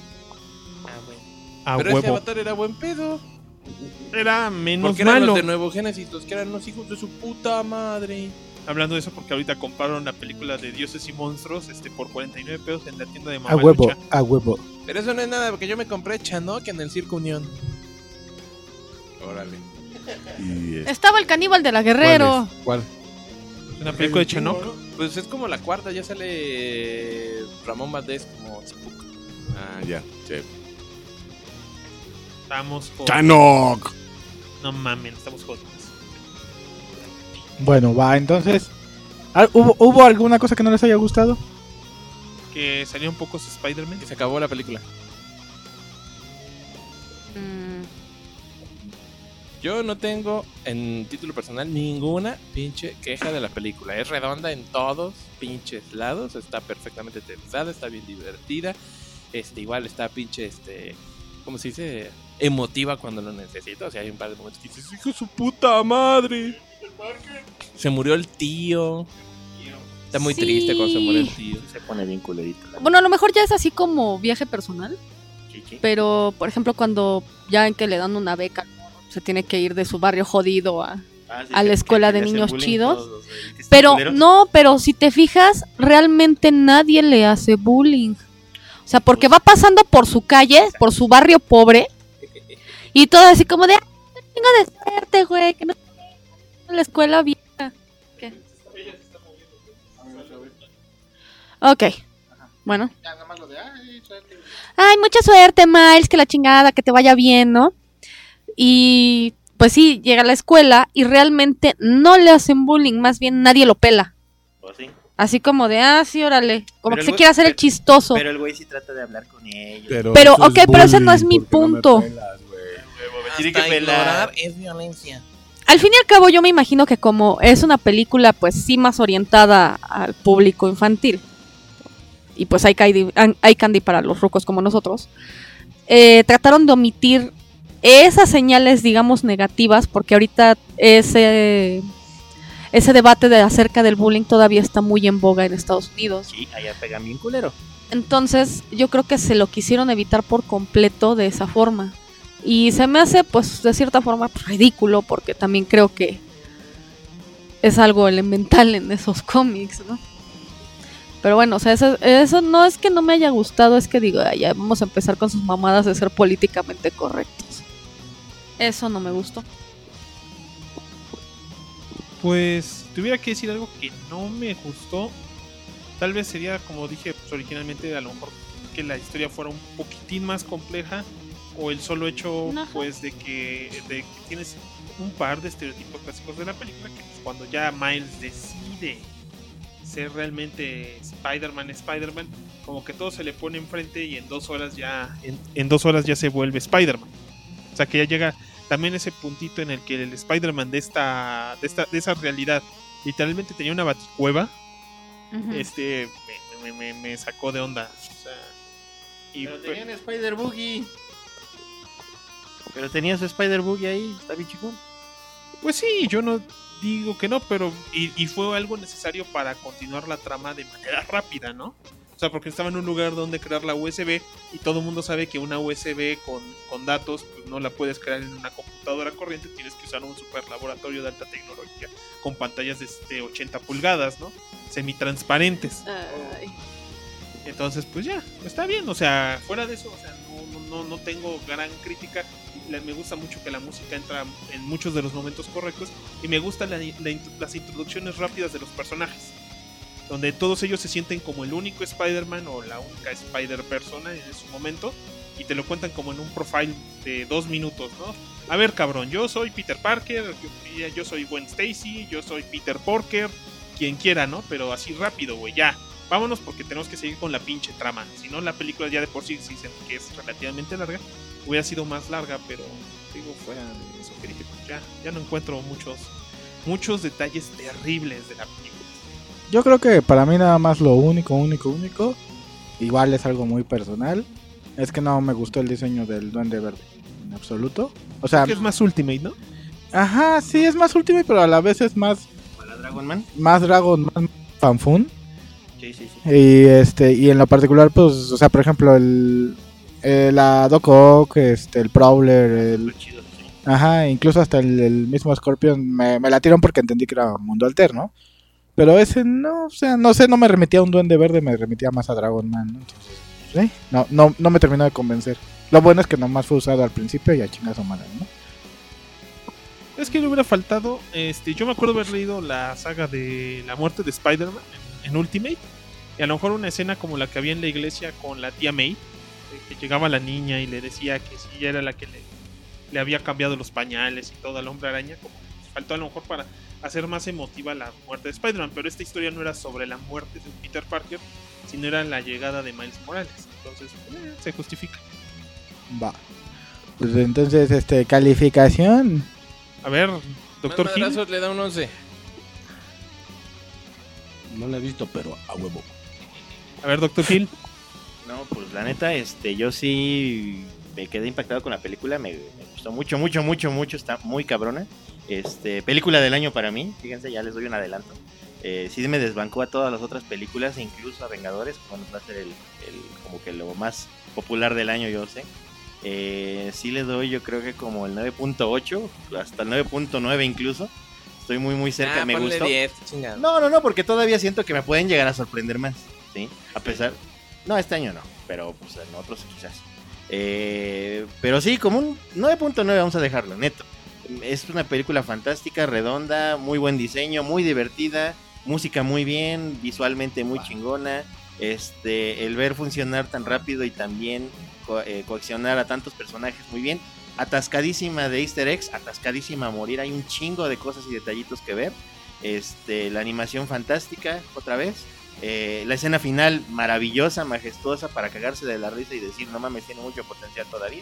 A Pero ese huevo. avatar era buen pedo. Era menos Porque eran malo. los de Nuevo Génesis, los que eran los hijos de su puta madre. Hablando de eso, porque ahorita compraron la película de Dioses y Monstruos por 49 pesos en la tienda de A huevo, Mamalucha. a huevo. Pero eso no es nada, porque yo me compré Chanok en el Circo Unión. Órale. Y Estaba el caníbal de la Guerrero. ¿Cuál? Una película de Chanok. Pues es como la cuarta, ya sale Ramón Valdés como Spook. Ah, ya. Sí. Estamos con... ¡Chanok! No mames, estamos jodidos. Bueno, va, entonces. ¿Hubo alguna cosa que no les haya gustado? Que salieron pocos Spider-Man. Y se acabó la película. Yo no tengo en título personal ninguna pinche queja de la película. Es redonda en todos pinches lados. Está perfectamente pensada, está bien divertida. Igual está pinche, ¿cómo se dice? Emotiva cuando lo necesito. O sea, hay un par de momentos que dices, hijo de su puta madre. Se murió el tío. Está muy Sí. triste cuando se muere el tío. Se pone bien culerito. Bueno, a lo mejor ya es así como viaje personal. Chichi. Pero, por ejemplo, cuando ya en que le dan una beca, se tiene que ir de su barrio jodido a la escuela de niños chidos. Pero no, pero si te fijas, realmente nadie le hace bullying. O sea, porque va pasando por su calle, por su barrio pobre, y todo así como de, tengo de suerte, güey, que no en la escuela vieja. ¿Qué? Ok, bueno. Ay, mucha suerte, Miles, que la chingada, que te vaya bien, ¿no? Y pues sí, llega a la escuela y realmente no le hacen bullying, más bien nadie lo pela. Pues sí. Así como de, sí, órale, como Pero que el se güey- quiere hacer el chistoso. Pero el güey sí trata de hablar con ellos. Pero, eso ok, pero ese no bullying, es mi ¿por qué no me punto. pelas, güey? Tiene que pelar. es violencia. Al fin y al cabo yo me imagino que como es una película pues sí más orientada al público infantil, y pues hay candy para los rucos como nosotros, trataron de omitir esas señales, digamos, negativas, porque ahorita ese debate acerca del bullying todavía está muy en boga en Estados Unidos. Sí, allá pegan bien culero. Entonces yo creo que se lo quisieron evitar por completo de esa forma. Y se me hace, pues, de cierta forma pues, ridículo, porque también creo que es algo elemental en esos cómics, ¿no? Pero bueno, o sea, eso no es que no me haya gustado, es que digo, ya vamos a empezar con sus mamadas de ser políticamente correctos. Eso no me gustó. Pues, si tuviera que decir algo que no me gustó, tal vez sería, como dije pues, originalmente, a lo mejor que la historia fuera un poquitín más compleja, o el solo hecho, Ajá. pues, de que tienes un par de estereotipos clásicos de la película, que pues, cuando ya Miles decide ser realmente Spider-Man, como que todo se le pone enfrente y en 2 horas ya en 2 horas ya se vuelve Spider-Man. O sea que ya llega también ese puntito en el que el Spider-Man de esa realidad literalmente tenía una baticueva. Ujú. Me sacó de onda. O sea, y Pero pues, tenían Spider Boogie. Pero tenía su Spider Boogie ahí, está bien chingón. pues sí, yo no digo que no, pero y fue algo necesario para continuar la trama de manera rápida, ¿no? O sea, porque estaba en un lugar donde crear la USB y todo el mundo sabe que una USB con datos pues no la puedes crear en una computadora corriente, tienes que usar un super laboratorio de alta tecnología con pantallas de 80 pulgadas, ¿no? Semitransparentes. Ay. Entonces, pues ya, está bien, o sea, fuera de eso, o sea, no tengo gran crítica. Me gusta mucho que la música entra en muchos de los momentos correctos y me gustan las introducciones rápidas de los personajes, donde todos ellos se sienten como el único Spider-Man o la única Spider-Persona en su momento y te lo cuentan como en un profile de 2 minutos, ¿no? A ver, cabrón, yo soy Peter Parker, yo soy Gwen Stacy, yo soy Peter Parker, quien quiera, ¿no? Pero así rápido, güey, ya. Vámonos porque tenemos que seguir con la pinche trama. Si no, la película ya de por sí dicen que es relativamente larga. Hubiera sido más larga, pero digo, fuera de eso que dije, pues ya no encuentro muchos detalles terribles de la película. Yo creo que para mí nada más lo único, igual es algo muy personal, es que no me gustó el diseño del Duende Verde, en absoluto. O sea, Que es más Ultimate, ¿no? ajá, sí es más Ultimate, pero a la vez es más Para Dragon Man. Dragon, más fanfun. Sí. Y en lo particular, pues, o sea, por ejemplo, la Doc Ock, el Prowler, Lo chido, sí. ajá, incluso hasta el mismo Scorpion me latieron porque entendí que era mundo alterno. Pero ese no, o sea, no sé, no me remitía a un Duende Verde, me remitía más a Dragon Man, ¿no? Entonces, pues, no me terminó de convencer. Lo bueno es que nomás fue usado al principio y a chingas o malas, ¿no? Es que le hubiera faltado, yo me acuerdo haber leído la saga de la muerte de Spider-Man en Ultimate, y a lo mejor una escena como la que había en la iglesia con la tía May, que llegaba la niña y le decía que si ella era la que le había cambiado los pañales y todo al Hombre Araña, como faltó a lo mejor para hacer más emotiva la muerte de Spider-Man, pero esta historia no era sobre la muerte de Peter Parker, sino era la llegada de Miles Morales, entonces se justifica. Va. Pues entonces, calificación. A ver, Doctor Hill. Madrazos le da un 11. No la he visto, pero a huevo. A ver, Doctor Hill. No, pues la neta, yo sí me quedé impactado con la película, me gustó mucho, está muy cabrona. Película del año para mí, fíjense, ya les doy un adelanto. Sí me desbancó a todas las otras películas, incluso a Vengadores, como va a ser el como que lo más popular del año, yo sé. Sí le doy, yo creo que como el 9.8, hasta el 9.9 incluso. Estoy muy cerca, me gustó. 10, chingado. No, porque todavía siento que me pueden llegar a sorprender más, ¿sí? A pesar... No, este año no, pero pues en otros quizás. Pero sí, como un 9.9 vamos a dejarlo, neto. Es una película fantástica, redonda, muy buen diseño, muy divertida, música muy bien, visualmente muy chingona. El ver funcionar tan rápido y también coaccionar a tantos personajes muy bien. Atascadísima de easter eggs, atascadísima a morir, hay un chingo de cosas y detallitos que ver. La animación fantástica, otra vez. La escena final maravillosa, majestuosa, para cagarse de la risa y decir, no mames, tiene mucho potencial todavía.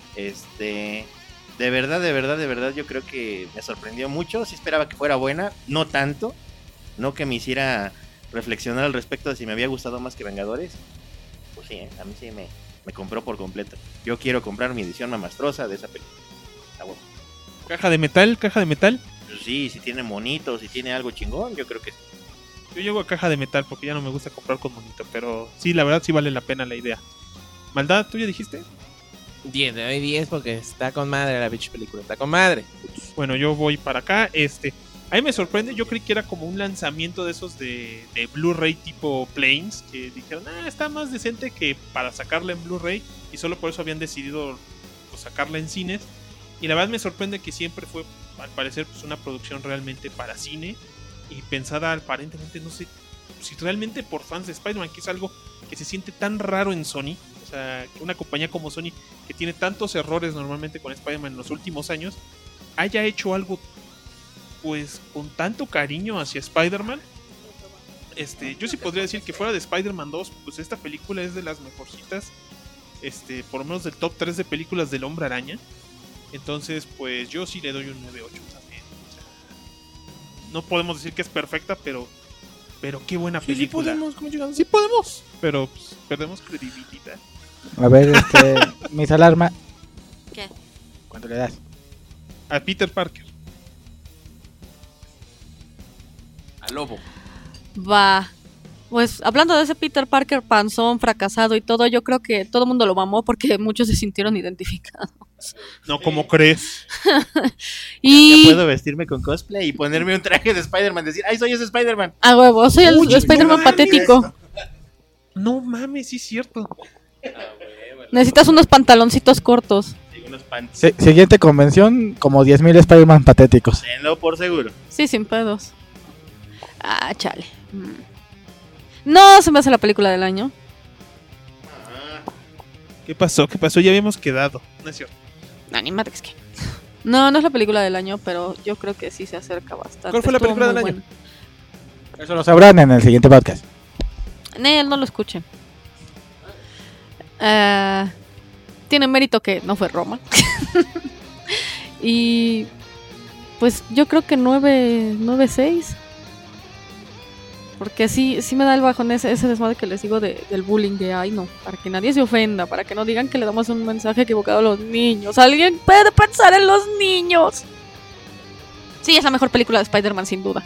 De verdad, yo creo que me sorprendió mucho. Sí esperaba que fuera buena, no tanto, no que me hiciera reflexionar al respecto de si me había gustado más que Vengadores. Pues sí, a mí sí me compró por completo. Yo quiero comprar mi edición mamastrosa de esa película. Ah, bueno. Caja de metal. Pues sí, si tiene monito, si tiene algo chingón, yo creo que sí. Yo llego a caja de metal porque ya no me gusta comprar con monito, pero sí, la verdad sí vale la pena la idea. Maldad, ¿tú ya dijiste? 10, le doy 10 porque está con madre la bitch película, está con madre. Bueno, yo voy para acá. A mí me sorprende, yo creí que era como un lanzamiento de esos de Blu-ray tipo Planes, que dijeron, está más decente que para sacarla en Blu-ray, y solo por eso habían decidido pues, sacarla en cines. Y la verdad me sorprende que siempre fue, al parecer, pues, una producción realmente para cine, y pensada aparentemente, no sé, si realmente por fans de Spider-Man, que es algo que se siente tan raro en Sony. O sea, que una compañía como Sony, que tiene tantos errores normalmente con Spider-Man en los últimos años, haya hecho algo pues con tanto cariño hacia Spider-Man. Yo sí podría decir que fuera de Spider-Man 2, pues esta película es de las mejorcitas, por lo menos del top 3 de películas del Hombre Araña. Entonces, pues yo sí le doy un 9.8 también. O sea, no podemos decir que es perfecta, pero qué buena película. Sí podemos, pero pues, perdemos credibilidad. A ver, mis alarma. ¿Qué? ¿Cuánto le das? A Peter Parker. A Lobo. Va. Pues hablando de ese Peter Parker panzón, fracasado y todo, yo creo que todo el mundo lo mamó porque muchos se sintieron identificados. No, ¿cómo crees? Y Ya puedo vestirme con cosplay y ponerme un traje de Spider-Man, decir, ¡ay, soy ese Spider-Man! a huevo, soy el Spider-Man patético. No mames, sí es cierto. Necesitas unos pantaloncitos cortos. Sí, unos pants. Siguiente convención, como 10.000 Spider-Man patéticos. Tenlo por seguro. Sí, sin pedos. Chale. No se me hace la película del año. ¿Qué pasó? Ya habíamos quedado. No es cierto. No, ni madres que. No es la película del año, pero yo creo que sí se acerca bastante. ¿Cuál fue la Estuvo película muy del año? buena. Eso lo sabrán en el siguiente podcast. Él no lo escuchen. Tiene mérito que no fue Roma. Y pues yo creo que 9.6. Porque sí me da el bajón ese desmadre que les digo del bullying, de ay no, para que nadie se ofenda, para que no digan que le damos un mensaje equivocado a los niños. Alguien puede pensar en los niños. Sí, es la mejor película de Spider-Man sin duda.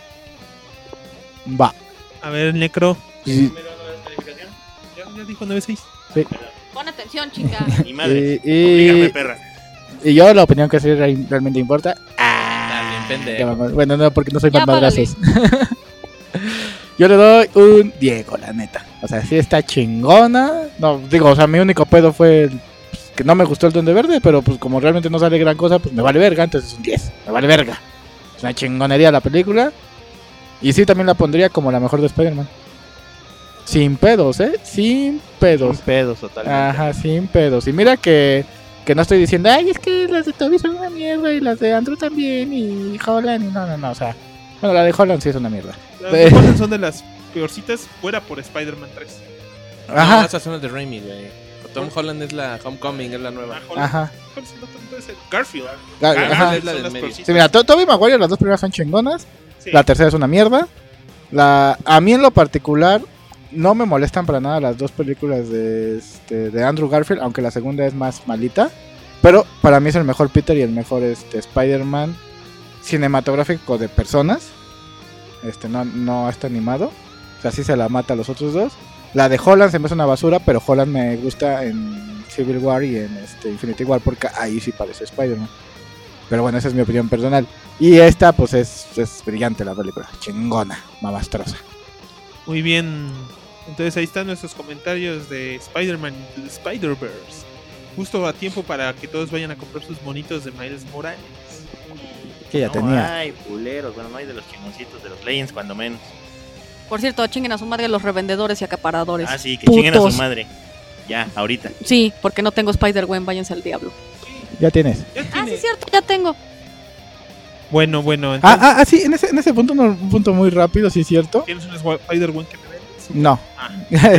Va. A ver, Necro. Y, Ya dijo 9.6. sí. Pon atención, chica. Mi madre. Y perra. yo, la opinión que sí realmente importa. También pendejo. Bueno, no, porque no soy Ya, para madrazos. Yo le doy un Diego, la neta. O sea, sí está chingona. No, digo, o sea, mi único pedo fue que no me gustó el Duende Verde, pero pues como realmente no sale gran cosa, pues me vale verga, entonces es un 10. Me vale verga. Es una chingonería la película. Y sí, también la pondría como la mejor de Spider-Man. Sin pedos, Sin pedos. Sin pedos, totalmente. Ajá, sin pedos. Y mira que no estoy diciendo, ay, es que las de Tobey son una mierda y las de Andrew también y Holland y no, o sea, bueno, la de Holland sí es una mierda. Las de Holland son de las peorcitas fuera por Spider-Man 3. No, Ajá, esas son las de Raimi, güey. Tom Holland es la Homecoming, es la nueva. ajá. ¿Cuál es el otro? Entonces, Garfield. Ajá. es la son del las medio. peorcitas. Sí, mira, Tobey Maguire, las dos primeras son chingonas. Sí. La tercera es una mierda. A mí en lo particular no me molestan para nada las dos películas de Andrew Garfield, aunque la segunda es más malita. Pero para mí es el mejor Peter y el mejor Spider-Man cinematográfico de personas. No está animado. O sea, sí se la mata a los otros dos. La de Holland se me hace una basura, pero Holland me gusta en Civil War y en Infinity War porque ahí sí parece Spider-Man. Pero bueno, esa es mi opinión personal. Y esta pues es brillante la película. Chingona, mamastrosa. Muy bien. Entonces ahí están nuestros comentarios de Spider-Man Into the Spider-Verse. Justo a tiempo para que todos vayan a comprar sus monitos de Miles Morales. Que ya no tenía. hay puleros, bueno, no hay de los chingoncitos, de los Legends cuando menos. Por cierto, chinguen a su madre los revendedores y acaparadores. Ah, sí, que Putos. chinguen a su madre. Ya, ahorita. Sí, porque no tengo Spider-Gwen, váyanse al diablo. Ya tienes. Ya Ah, tiene. sí, es cierto, ya tengo. Bueno, entonces, Sí, en ese punto, un punto muy rápido, sí es cierto. ¿tienes un Spider-Gwen que me vendes? No. Ah,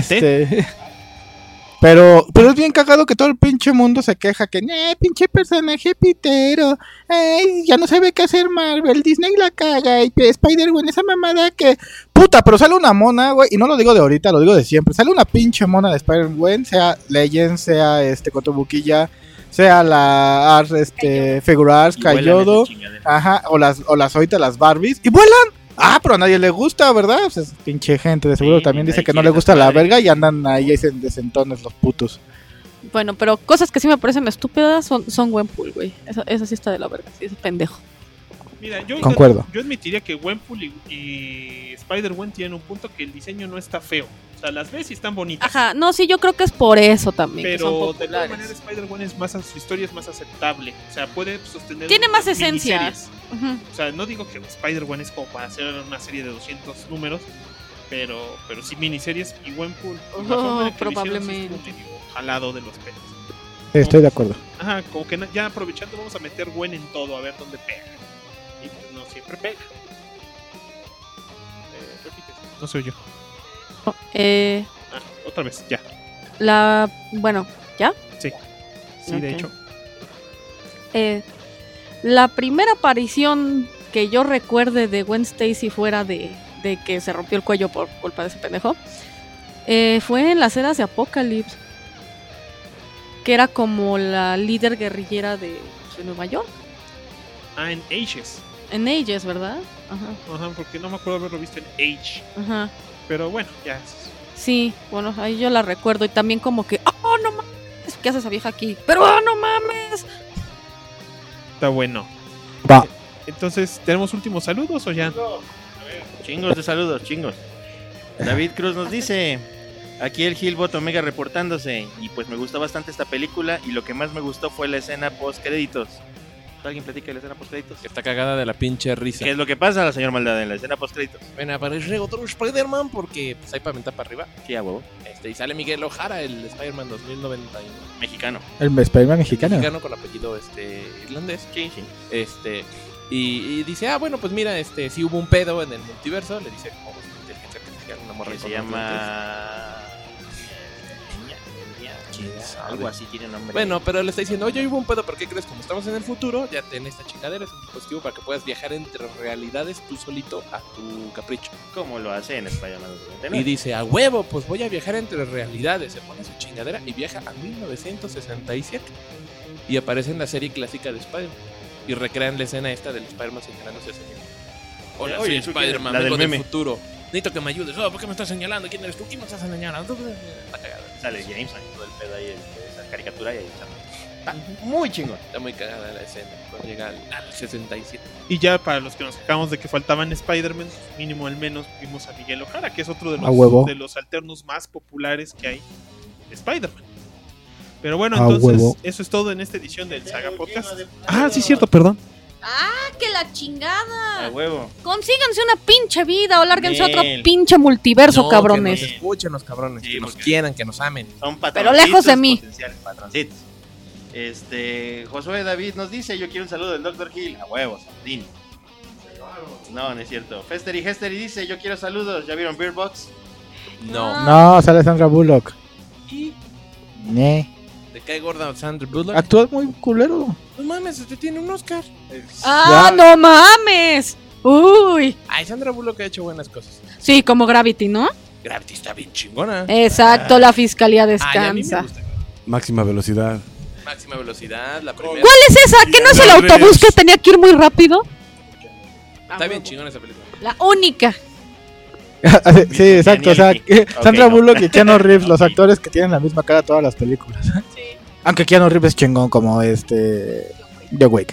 Pero es bien cagado que todo el pinche mundo se queja que, pinche personaje pitero, ya no sabe qué hacer Marvel, Disney la caga, y Spider-Man, esa mamada que... Puta, pero sale una mona, güey, y no lo digo de ahorita, lo digo de siempre, sale una pinche mona de Spider-Man, sea Legends, sea Kotobukiya, sea la Figure Arts, Y vuelan Kayodo, esas chingaderas. ajá, o las ahorita las Barbies, y vuelan. Ah, pero a nadie le gusta, ¿verdad? Pues es pinche gente, de seguro Sí, también dice nadie que no quiere le gusta esa la madre. verga y andan ahí en desentones los putos. Bueno, pero cosas que sí me parecen estúpidas son Gwenpool, güey. Esa sí está de la verga, sí, ese pendejo. mira, yo Concuerdo. Yo admitiría que Gwenpool y Spider-Gwen tienen un punto que el diseño no está feo. O sea, las ves y están bonitas. Ajá, no, sí, yo creo que es por eso también. que son Pero de todas populares. maneras Spider-Gwen es más, su historia es más aceptable. O sea, puede sostener. Tiene más unas esencia. miniseries. Ujú. O sea, no digo que Spider-Gwen es como para hacer una serie de 200 números, pero sí miniseries y Gwenpool. La forma en la que lo hicieron sí probablemente. estuvo medio jalado de los pelos. Sí, estoy de acuerdo. Ajá, como que ya aprovechando vamos a meter Gwen en todo a ver dónde pega. Y pues no siempre pega. Repite, no soy yo. Otra vez, ya. Bueno, ¿ya? Sí, Ok. de hecho. La primera aparición que yo recuerde de Gwen Stacy fuera de que se rompió el cuello por culpa de ese pendejo fue en las eras de Apocalypse, que era como la líder guerrillera de Nueva York, Ah, en Ages. en Ages, ¿verdad? Ajá, Ajá, porque no me acuerdo haberlo visto en Age. ajá. Pero bueno, ya. Sí, bueno, ahí yo la recuerdo y también como que, oh, no mames, ¿qué hace esa vieja aquí? Pero, oh, no mames. Está bueno. Va. Entonces, ¿tenemos últimos saludos o ya? Chingos de saludos, chingos. David Cruz nos dice: aquí el Gilbot Omega reportándose. Y pues me gustó bastante esta película. Y lo que más me gustó fue la escena post créditos. ¿Alguien platica de la escena post créditos? Que está cagada de la pinche risa. ¿Qué es lo que pasa, señor Maldad, en la escena post créditos? Ven a aparecer otro Spider-Man porque pues hay para aventar para arriba. Sí, a huevo. Y sale Miguel O'Hara, el Spider-Man 2091. Mexicano. El Spider-Man mexicano. Mexicano con apellido irlandés. Sí, sí. Y dice, bueno, pues mira, si hubo un pedo en el multiverso, le dice como inteligencia artificial, una morra Que se con los lentes. llama... Algo así tiene nombre. Bueno, pero le está diciendo, oye, hubo un pedo, ¿pero qué crees? Como estamos en el futuro, ya ten esta chingadera, es un dispositivo para que puedas viajar entre realidades tú solito a tu capricho. ¿Cómo lo hace en Spider-Man Y 99? dice, a huevo, pues voy a viajar entre realidades. Se pone su chingadera y viaja a 1967. Y aparece en la serie clásica de Spider-Man. Y recrean la escena esta del Spider-Man señalándose a señor. Hola, Oye, soy ¿tú quién Spider-Man, eres? La vengo del del meme. futuro. Necesito que me ayudes. ¿Por qué me estás señalando? ¿Quién eres tú? ¿Quién me estás señalando? Está cagada. Sale James, todo el pedo ahí de esa caricatura y ahí está. Muy chingón. Está muy cagada la escena. Cuando llega al 67. Y ya para los que nos quejamos de que faltaban Spider-Man, mínimo al menos vimos a Miguel Ojara, que es otro de A huevo. los alternos más populares que hay de Spider-Man. Pero bueno, A entonces huevo. eso es todo en esta edición del Saga Podcast. Ah, sí, cierto, perdón. ¡Ah, que la chingada! A huevo. Consíganse una pinche vida o lárguense a otro Nel. pinche multiverso, No, cabrones. Que nos escuchen los cabrones. Sí, que nos porque- quieran, que nos amen. Son Pero lejos de patroncitos mí. potenciales, patroncitos. Josué David nos dice, yo quiero un saludo del Dr. Hill. A huevos, Dini. No, no es cierto. Fester y dice, yo quiero saludos. ¿Ya vieron Beer Box? No. No, sale Sandra Bullock. Ne. ¿Te cae gorda Sandra Bullock? Actúa muy culero. No mames, este tiene un Oscar. ¡Ah, no mames! Uy. Ay, Sandra Bullock ha hecho buenas cosas. Sí, como Gravity, ¿no? Gravity está bien chingona. Exacto, la fiscalía Ay, a mí me descansa. gusta. Máxima velocidad. Máxima velocidad, la primera. ¿Cuál es esa? ¿Que no es el autobús que tenía que ir muy rápido? Está bien chingona esa película. La única. Sí, exacto. O sea, Sandra no. Bullock y Keanu Reeves, los actores que tienen la misma cara todas las películas. Aunque Keanu Reeves es chingón como John Wick.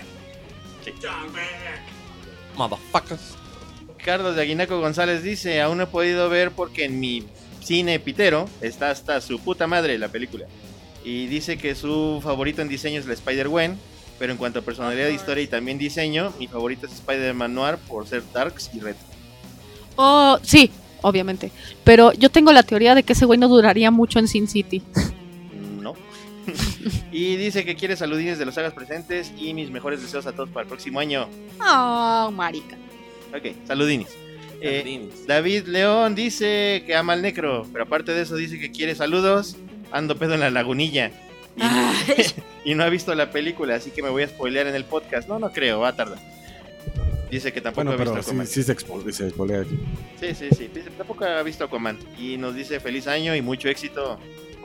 Motherfuckers. Carlos de Aguinaco González dice, aún no he podido ver porque en mi cine pitero está hasta su puta madre la película. Y dice que su favorito en diseño es la Spider-Gwen, pero en cuanto a personalidad, historia y también diseño, mi favorito es Spider-Man Noir por ser darks y retro. Oh, sí, obviamente. Pero yo tengo la teoría de que ese güey no duraría mucho en Sin City. No. Y dice que quiere saludines de los sagas presentes y mis mejores deseos a todos para el próximo año. Oh, marica. Ok, saludines. David León dice que ama al necro, pero aparte de eso dice que quiere saludos. Ando pedo en la lagunilla. Y no ha visto la película, así que me voy a spoilear en el podcast. No creo, va a tardar. Dice que tampoco Bueno, ha visto pero Aquaman. sí se expolea aquí. Sí. Dice, tampoco ha visto Aquaman. Y nos dice feliz año y mucho éxito.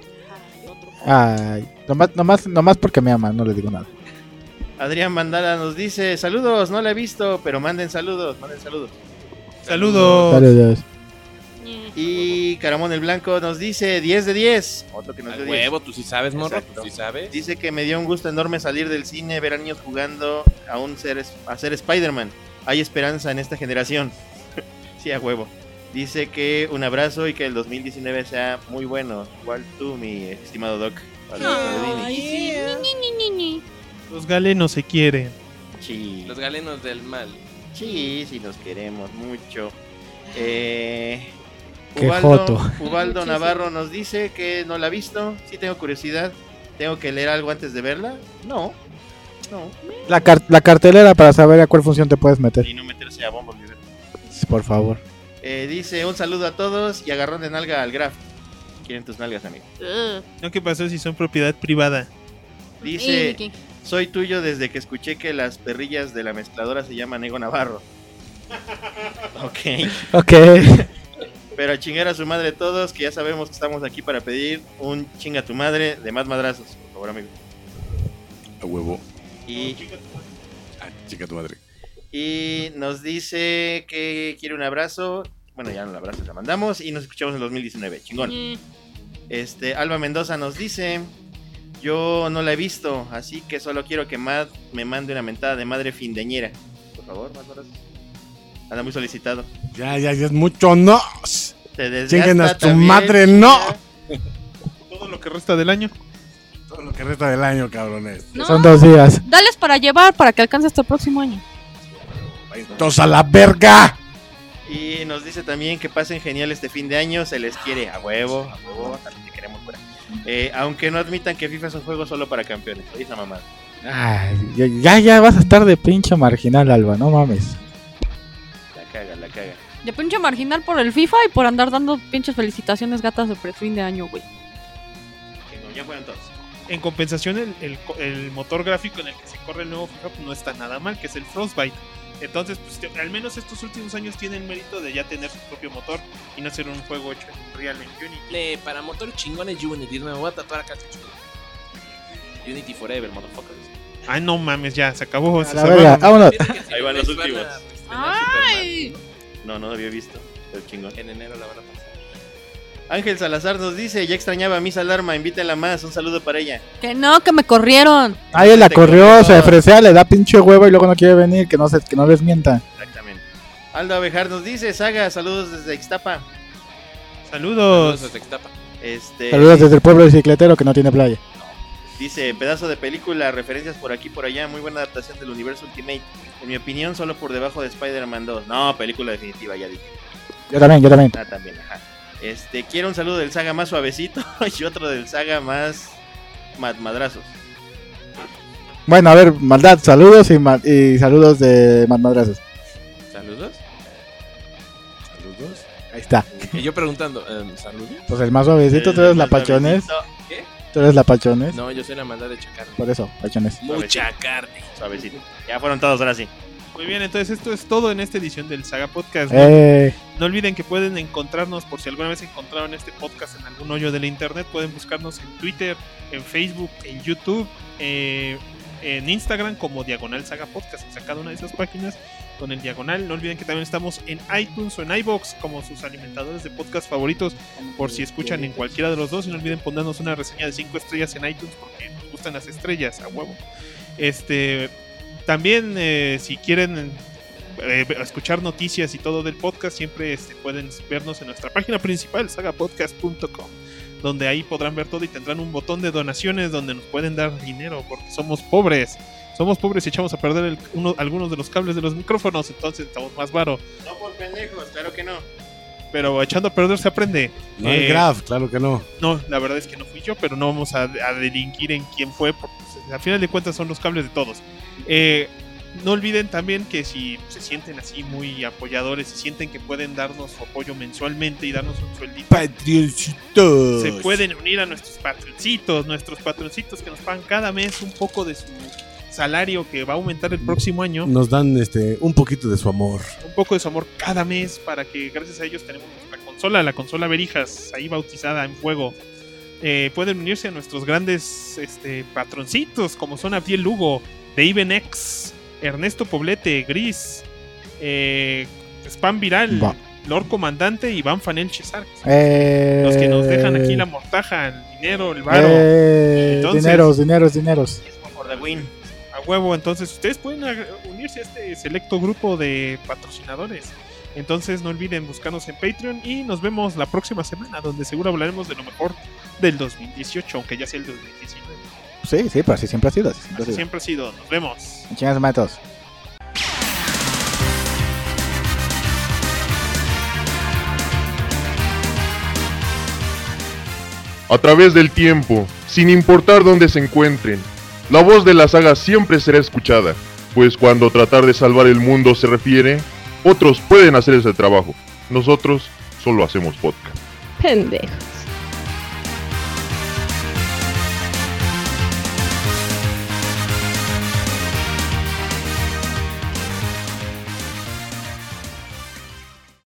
Ay, nomás porque me aman, no le digo nada. Adrián Mandala nos dice saludos, no la he visto, pero manden saludos. Saludos. Saludos. Y Caramón el Blanco nos dice 10 de 10. Otro que nos A dio 10. huevo, tú sí sabes, morro. Exacto. Tú sí sabes. Dice que me dio un gusto enorme salir del cine, ver a niños jugando a ser Spider-Man. Hay esperanza en esta generación. Sí, a huevo. Dice que un abrazo y que el 2019 sea muy bueno. Igual tú, mi estimado Doc. Ay, sí. Ni. Los galenos se quieren. Sí. Los galenos del mal. Sí, nos queremos mucho. Qué joto. Ubaldo Navarro nos dice que no la ha visto. Sí tengo curiosidad. ¿Tengo que leer algo antes de verla? No. La cartelera para saber a cuál función te puedes meter. Y no meterse a bombo. Por favor. Dice un saludo a todos y agarrón de nalga al Graf. Quieren tus nalgas, amigo. ¿No qué pasó si son propiedad privada? Dice, soy tuyo desde que escuché que las perrillas de la mezcladora se llaman Ego Navarro. Ok. Pero a chingar a su madre todos, que ya sabemos que estamos aquí para pedir un chinga a tu madre de más madrazos. Por favor, amigo. A huevo. Y Chica tu madre. nos dice que quiere un abrazo. Bueno, ya no el abrazo, la mandamos. Y nos escuchamos en 2019. Chingón. Alba Mendoza nos dice: yo no la he visto, así que solo quiero que Matt me mande una mentada de madre findeñera. Por favor, más abrazos. Anda muy solicitado. Ya es mucho, no. Te desgasta Chinguen a tu también, madre, no. Todo lo que resta del año. Todo lo que resta del año, cabrones. No, Son 2 días. dales para llevar para que alcance hasta el próximo año. Entonces a la verga. Y nos dice también que pasen genial este fin de año. Se les quiere a huevo, también te queremos fuera. Aunque no admitan que FIFA es un juego solo para campeones. Oye, esa mamada. Ay, ya vas a estar de pinche marginal, Alba, no mames. La caga. De pinche marginal por el FIFA y por andar dando pinches felicitaciones gatas de fin de año, güey. Ya fueron todos. En compensación, el motor gráfico en el que se corre el nuevo FIFA pues, no está nada mal, que es el Frostbite. Entonces, pues al menos estos últimos años tienen mérito de ya tener su propio motor y no ser un juego hecho en Unreal Unity. Para motores chingones Unity, me voy a tatuar acá. Unity Forever, motherfuckers. Ay, no mames, ya, se acabó. A la verga, vámonos. Ahí van los últimos. ¡Ay! No había visto. Pero chingón. En enero la van a pasar. Ángel Salazar nos dice, ya extrañaba a Miss Alarma, invítela más, un saludo para ella. Que no, que me corrieron. Ahí la Te corrió, corrió. se fresea, le da pinche huevo y luego no quiere venir, que no les mienta. Exactamente. Aldo Abejar nos dice, Saga, saludos desde Ixtapa. Saludos. Saludos a Textapa. Saludos desde el pueblo bicicletero que no tiene playa. Dice, pedazo de película, referencias por aquí por allá, muy buena adaptación del universo Ultimate. En mi opinión, solo por debajo de Spider-Man 2. No, película definitiva, ya dije. Yo también. Ah, también, ajá. Quiero un saludo del Saga más suavecito y otro del Saga más madrazos. Bueno, a ver, maldad, saludos y saludos de madrazos. ¿Saludos? ¿Saludos? Ahí está. Y yo preguntando, ¿saludos? Pues el más suavecito, tú eres la pachones. ¿Qué? Tú eres la pachones. No, yo soy la maldad de chacarne. Por eso, pachones. Mucha carne. Suavecito. Ya fueron todos, ahora sí. Muy bien, entonces esto es todo en esta edición del Saga Podcast. No olviden que pueden encontrarnos, por si alguna vez encontraron este podcast en algún hoyo de la internet, pueden buscarnos en Twitter, en Facebook, en YouTube, en Instagram como Diagonal Saga Podcast, en cada una de esas páginas con el diagonal. No olviden que también estamos en iTunes o en iVoox como sus alimentadores de podcast favoritos, por si escuchan en cualquiera de los dos. Y no olviden ponernos una reseña de 5 estrellas en iTunes porque nos gustan las estrellas, a huevo. También si quieren escuchar noticias y todo del podcast, siempre pueden vernos en nuestra página principal, sagapodcast.com, donde ahí podrán ver todo y tendrán un botón de donaciones donde nos pueden dar dinero porque somos pobres y echamos a perder algunos de los cables de los micrófonos, entonces estamos más varo. No por pendejos, claro que no. Pero echando a perder se aprende. No hay Graf, claro que no. No, la verdad es que no fui yo, pero no vamos a delinquir en quién fue, porque al final de cuentas son los cables de todos. No olviden también que si se sienten así muy apoyadores, si sienten que pueden darnos su apoyo mensualmente y darnos un sueldito, Patrioncitos. se pueden unir a nuestros patroncitos que nos pagan cada mes un poco de su salario que va a aumentar el próximo año. Nos dan un poquito de su amor. Un poco de su amor cada mes para que gracias a ellos tenemos nuestra consola, la consola Berijas, ahí bautizada en fuego. Pueden unirse a nuestros grandes patroncitos como son Abdiel Lugo, Daven X, Ernesto Poblete, Gris, Spam Viral, Lord Comandante y Van Fanel Chesar. Los que nos dejan aquí la mortaja, el dinero, el varo. Entonces, dineros. For the win. A huevo, entonces ustedes pueden unirse a este selecto grupo de patrocinadores. Entonces no olviden buscarnos en Patreon y nos vemos la próxima semana, donde seguro hablaremos de lo mejor del 2018, aunque ya sea el 2019. Sí, pero así siempre ha sido. Así siempre ha sido. Nos vemos. Chingas matos. A través del tiempo, sin importar dónde se encuentren, la voz de la saga siempre será escuchada, pues cuando tratar de salvar el mundo se refiere, otros pueden hacer ese trabajo. Nosotros solo hacemos podcast. Pendejos.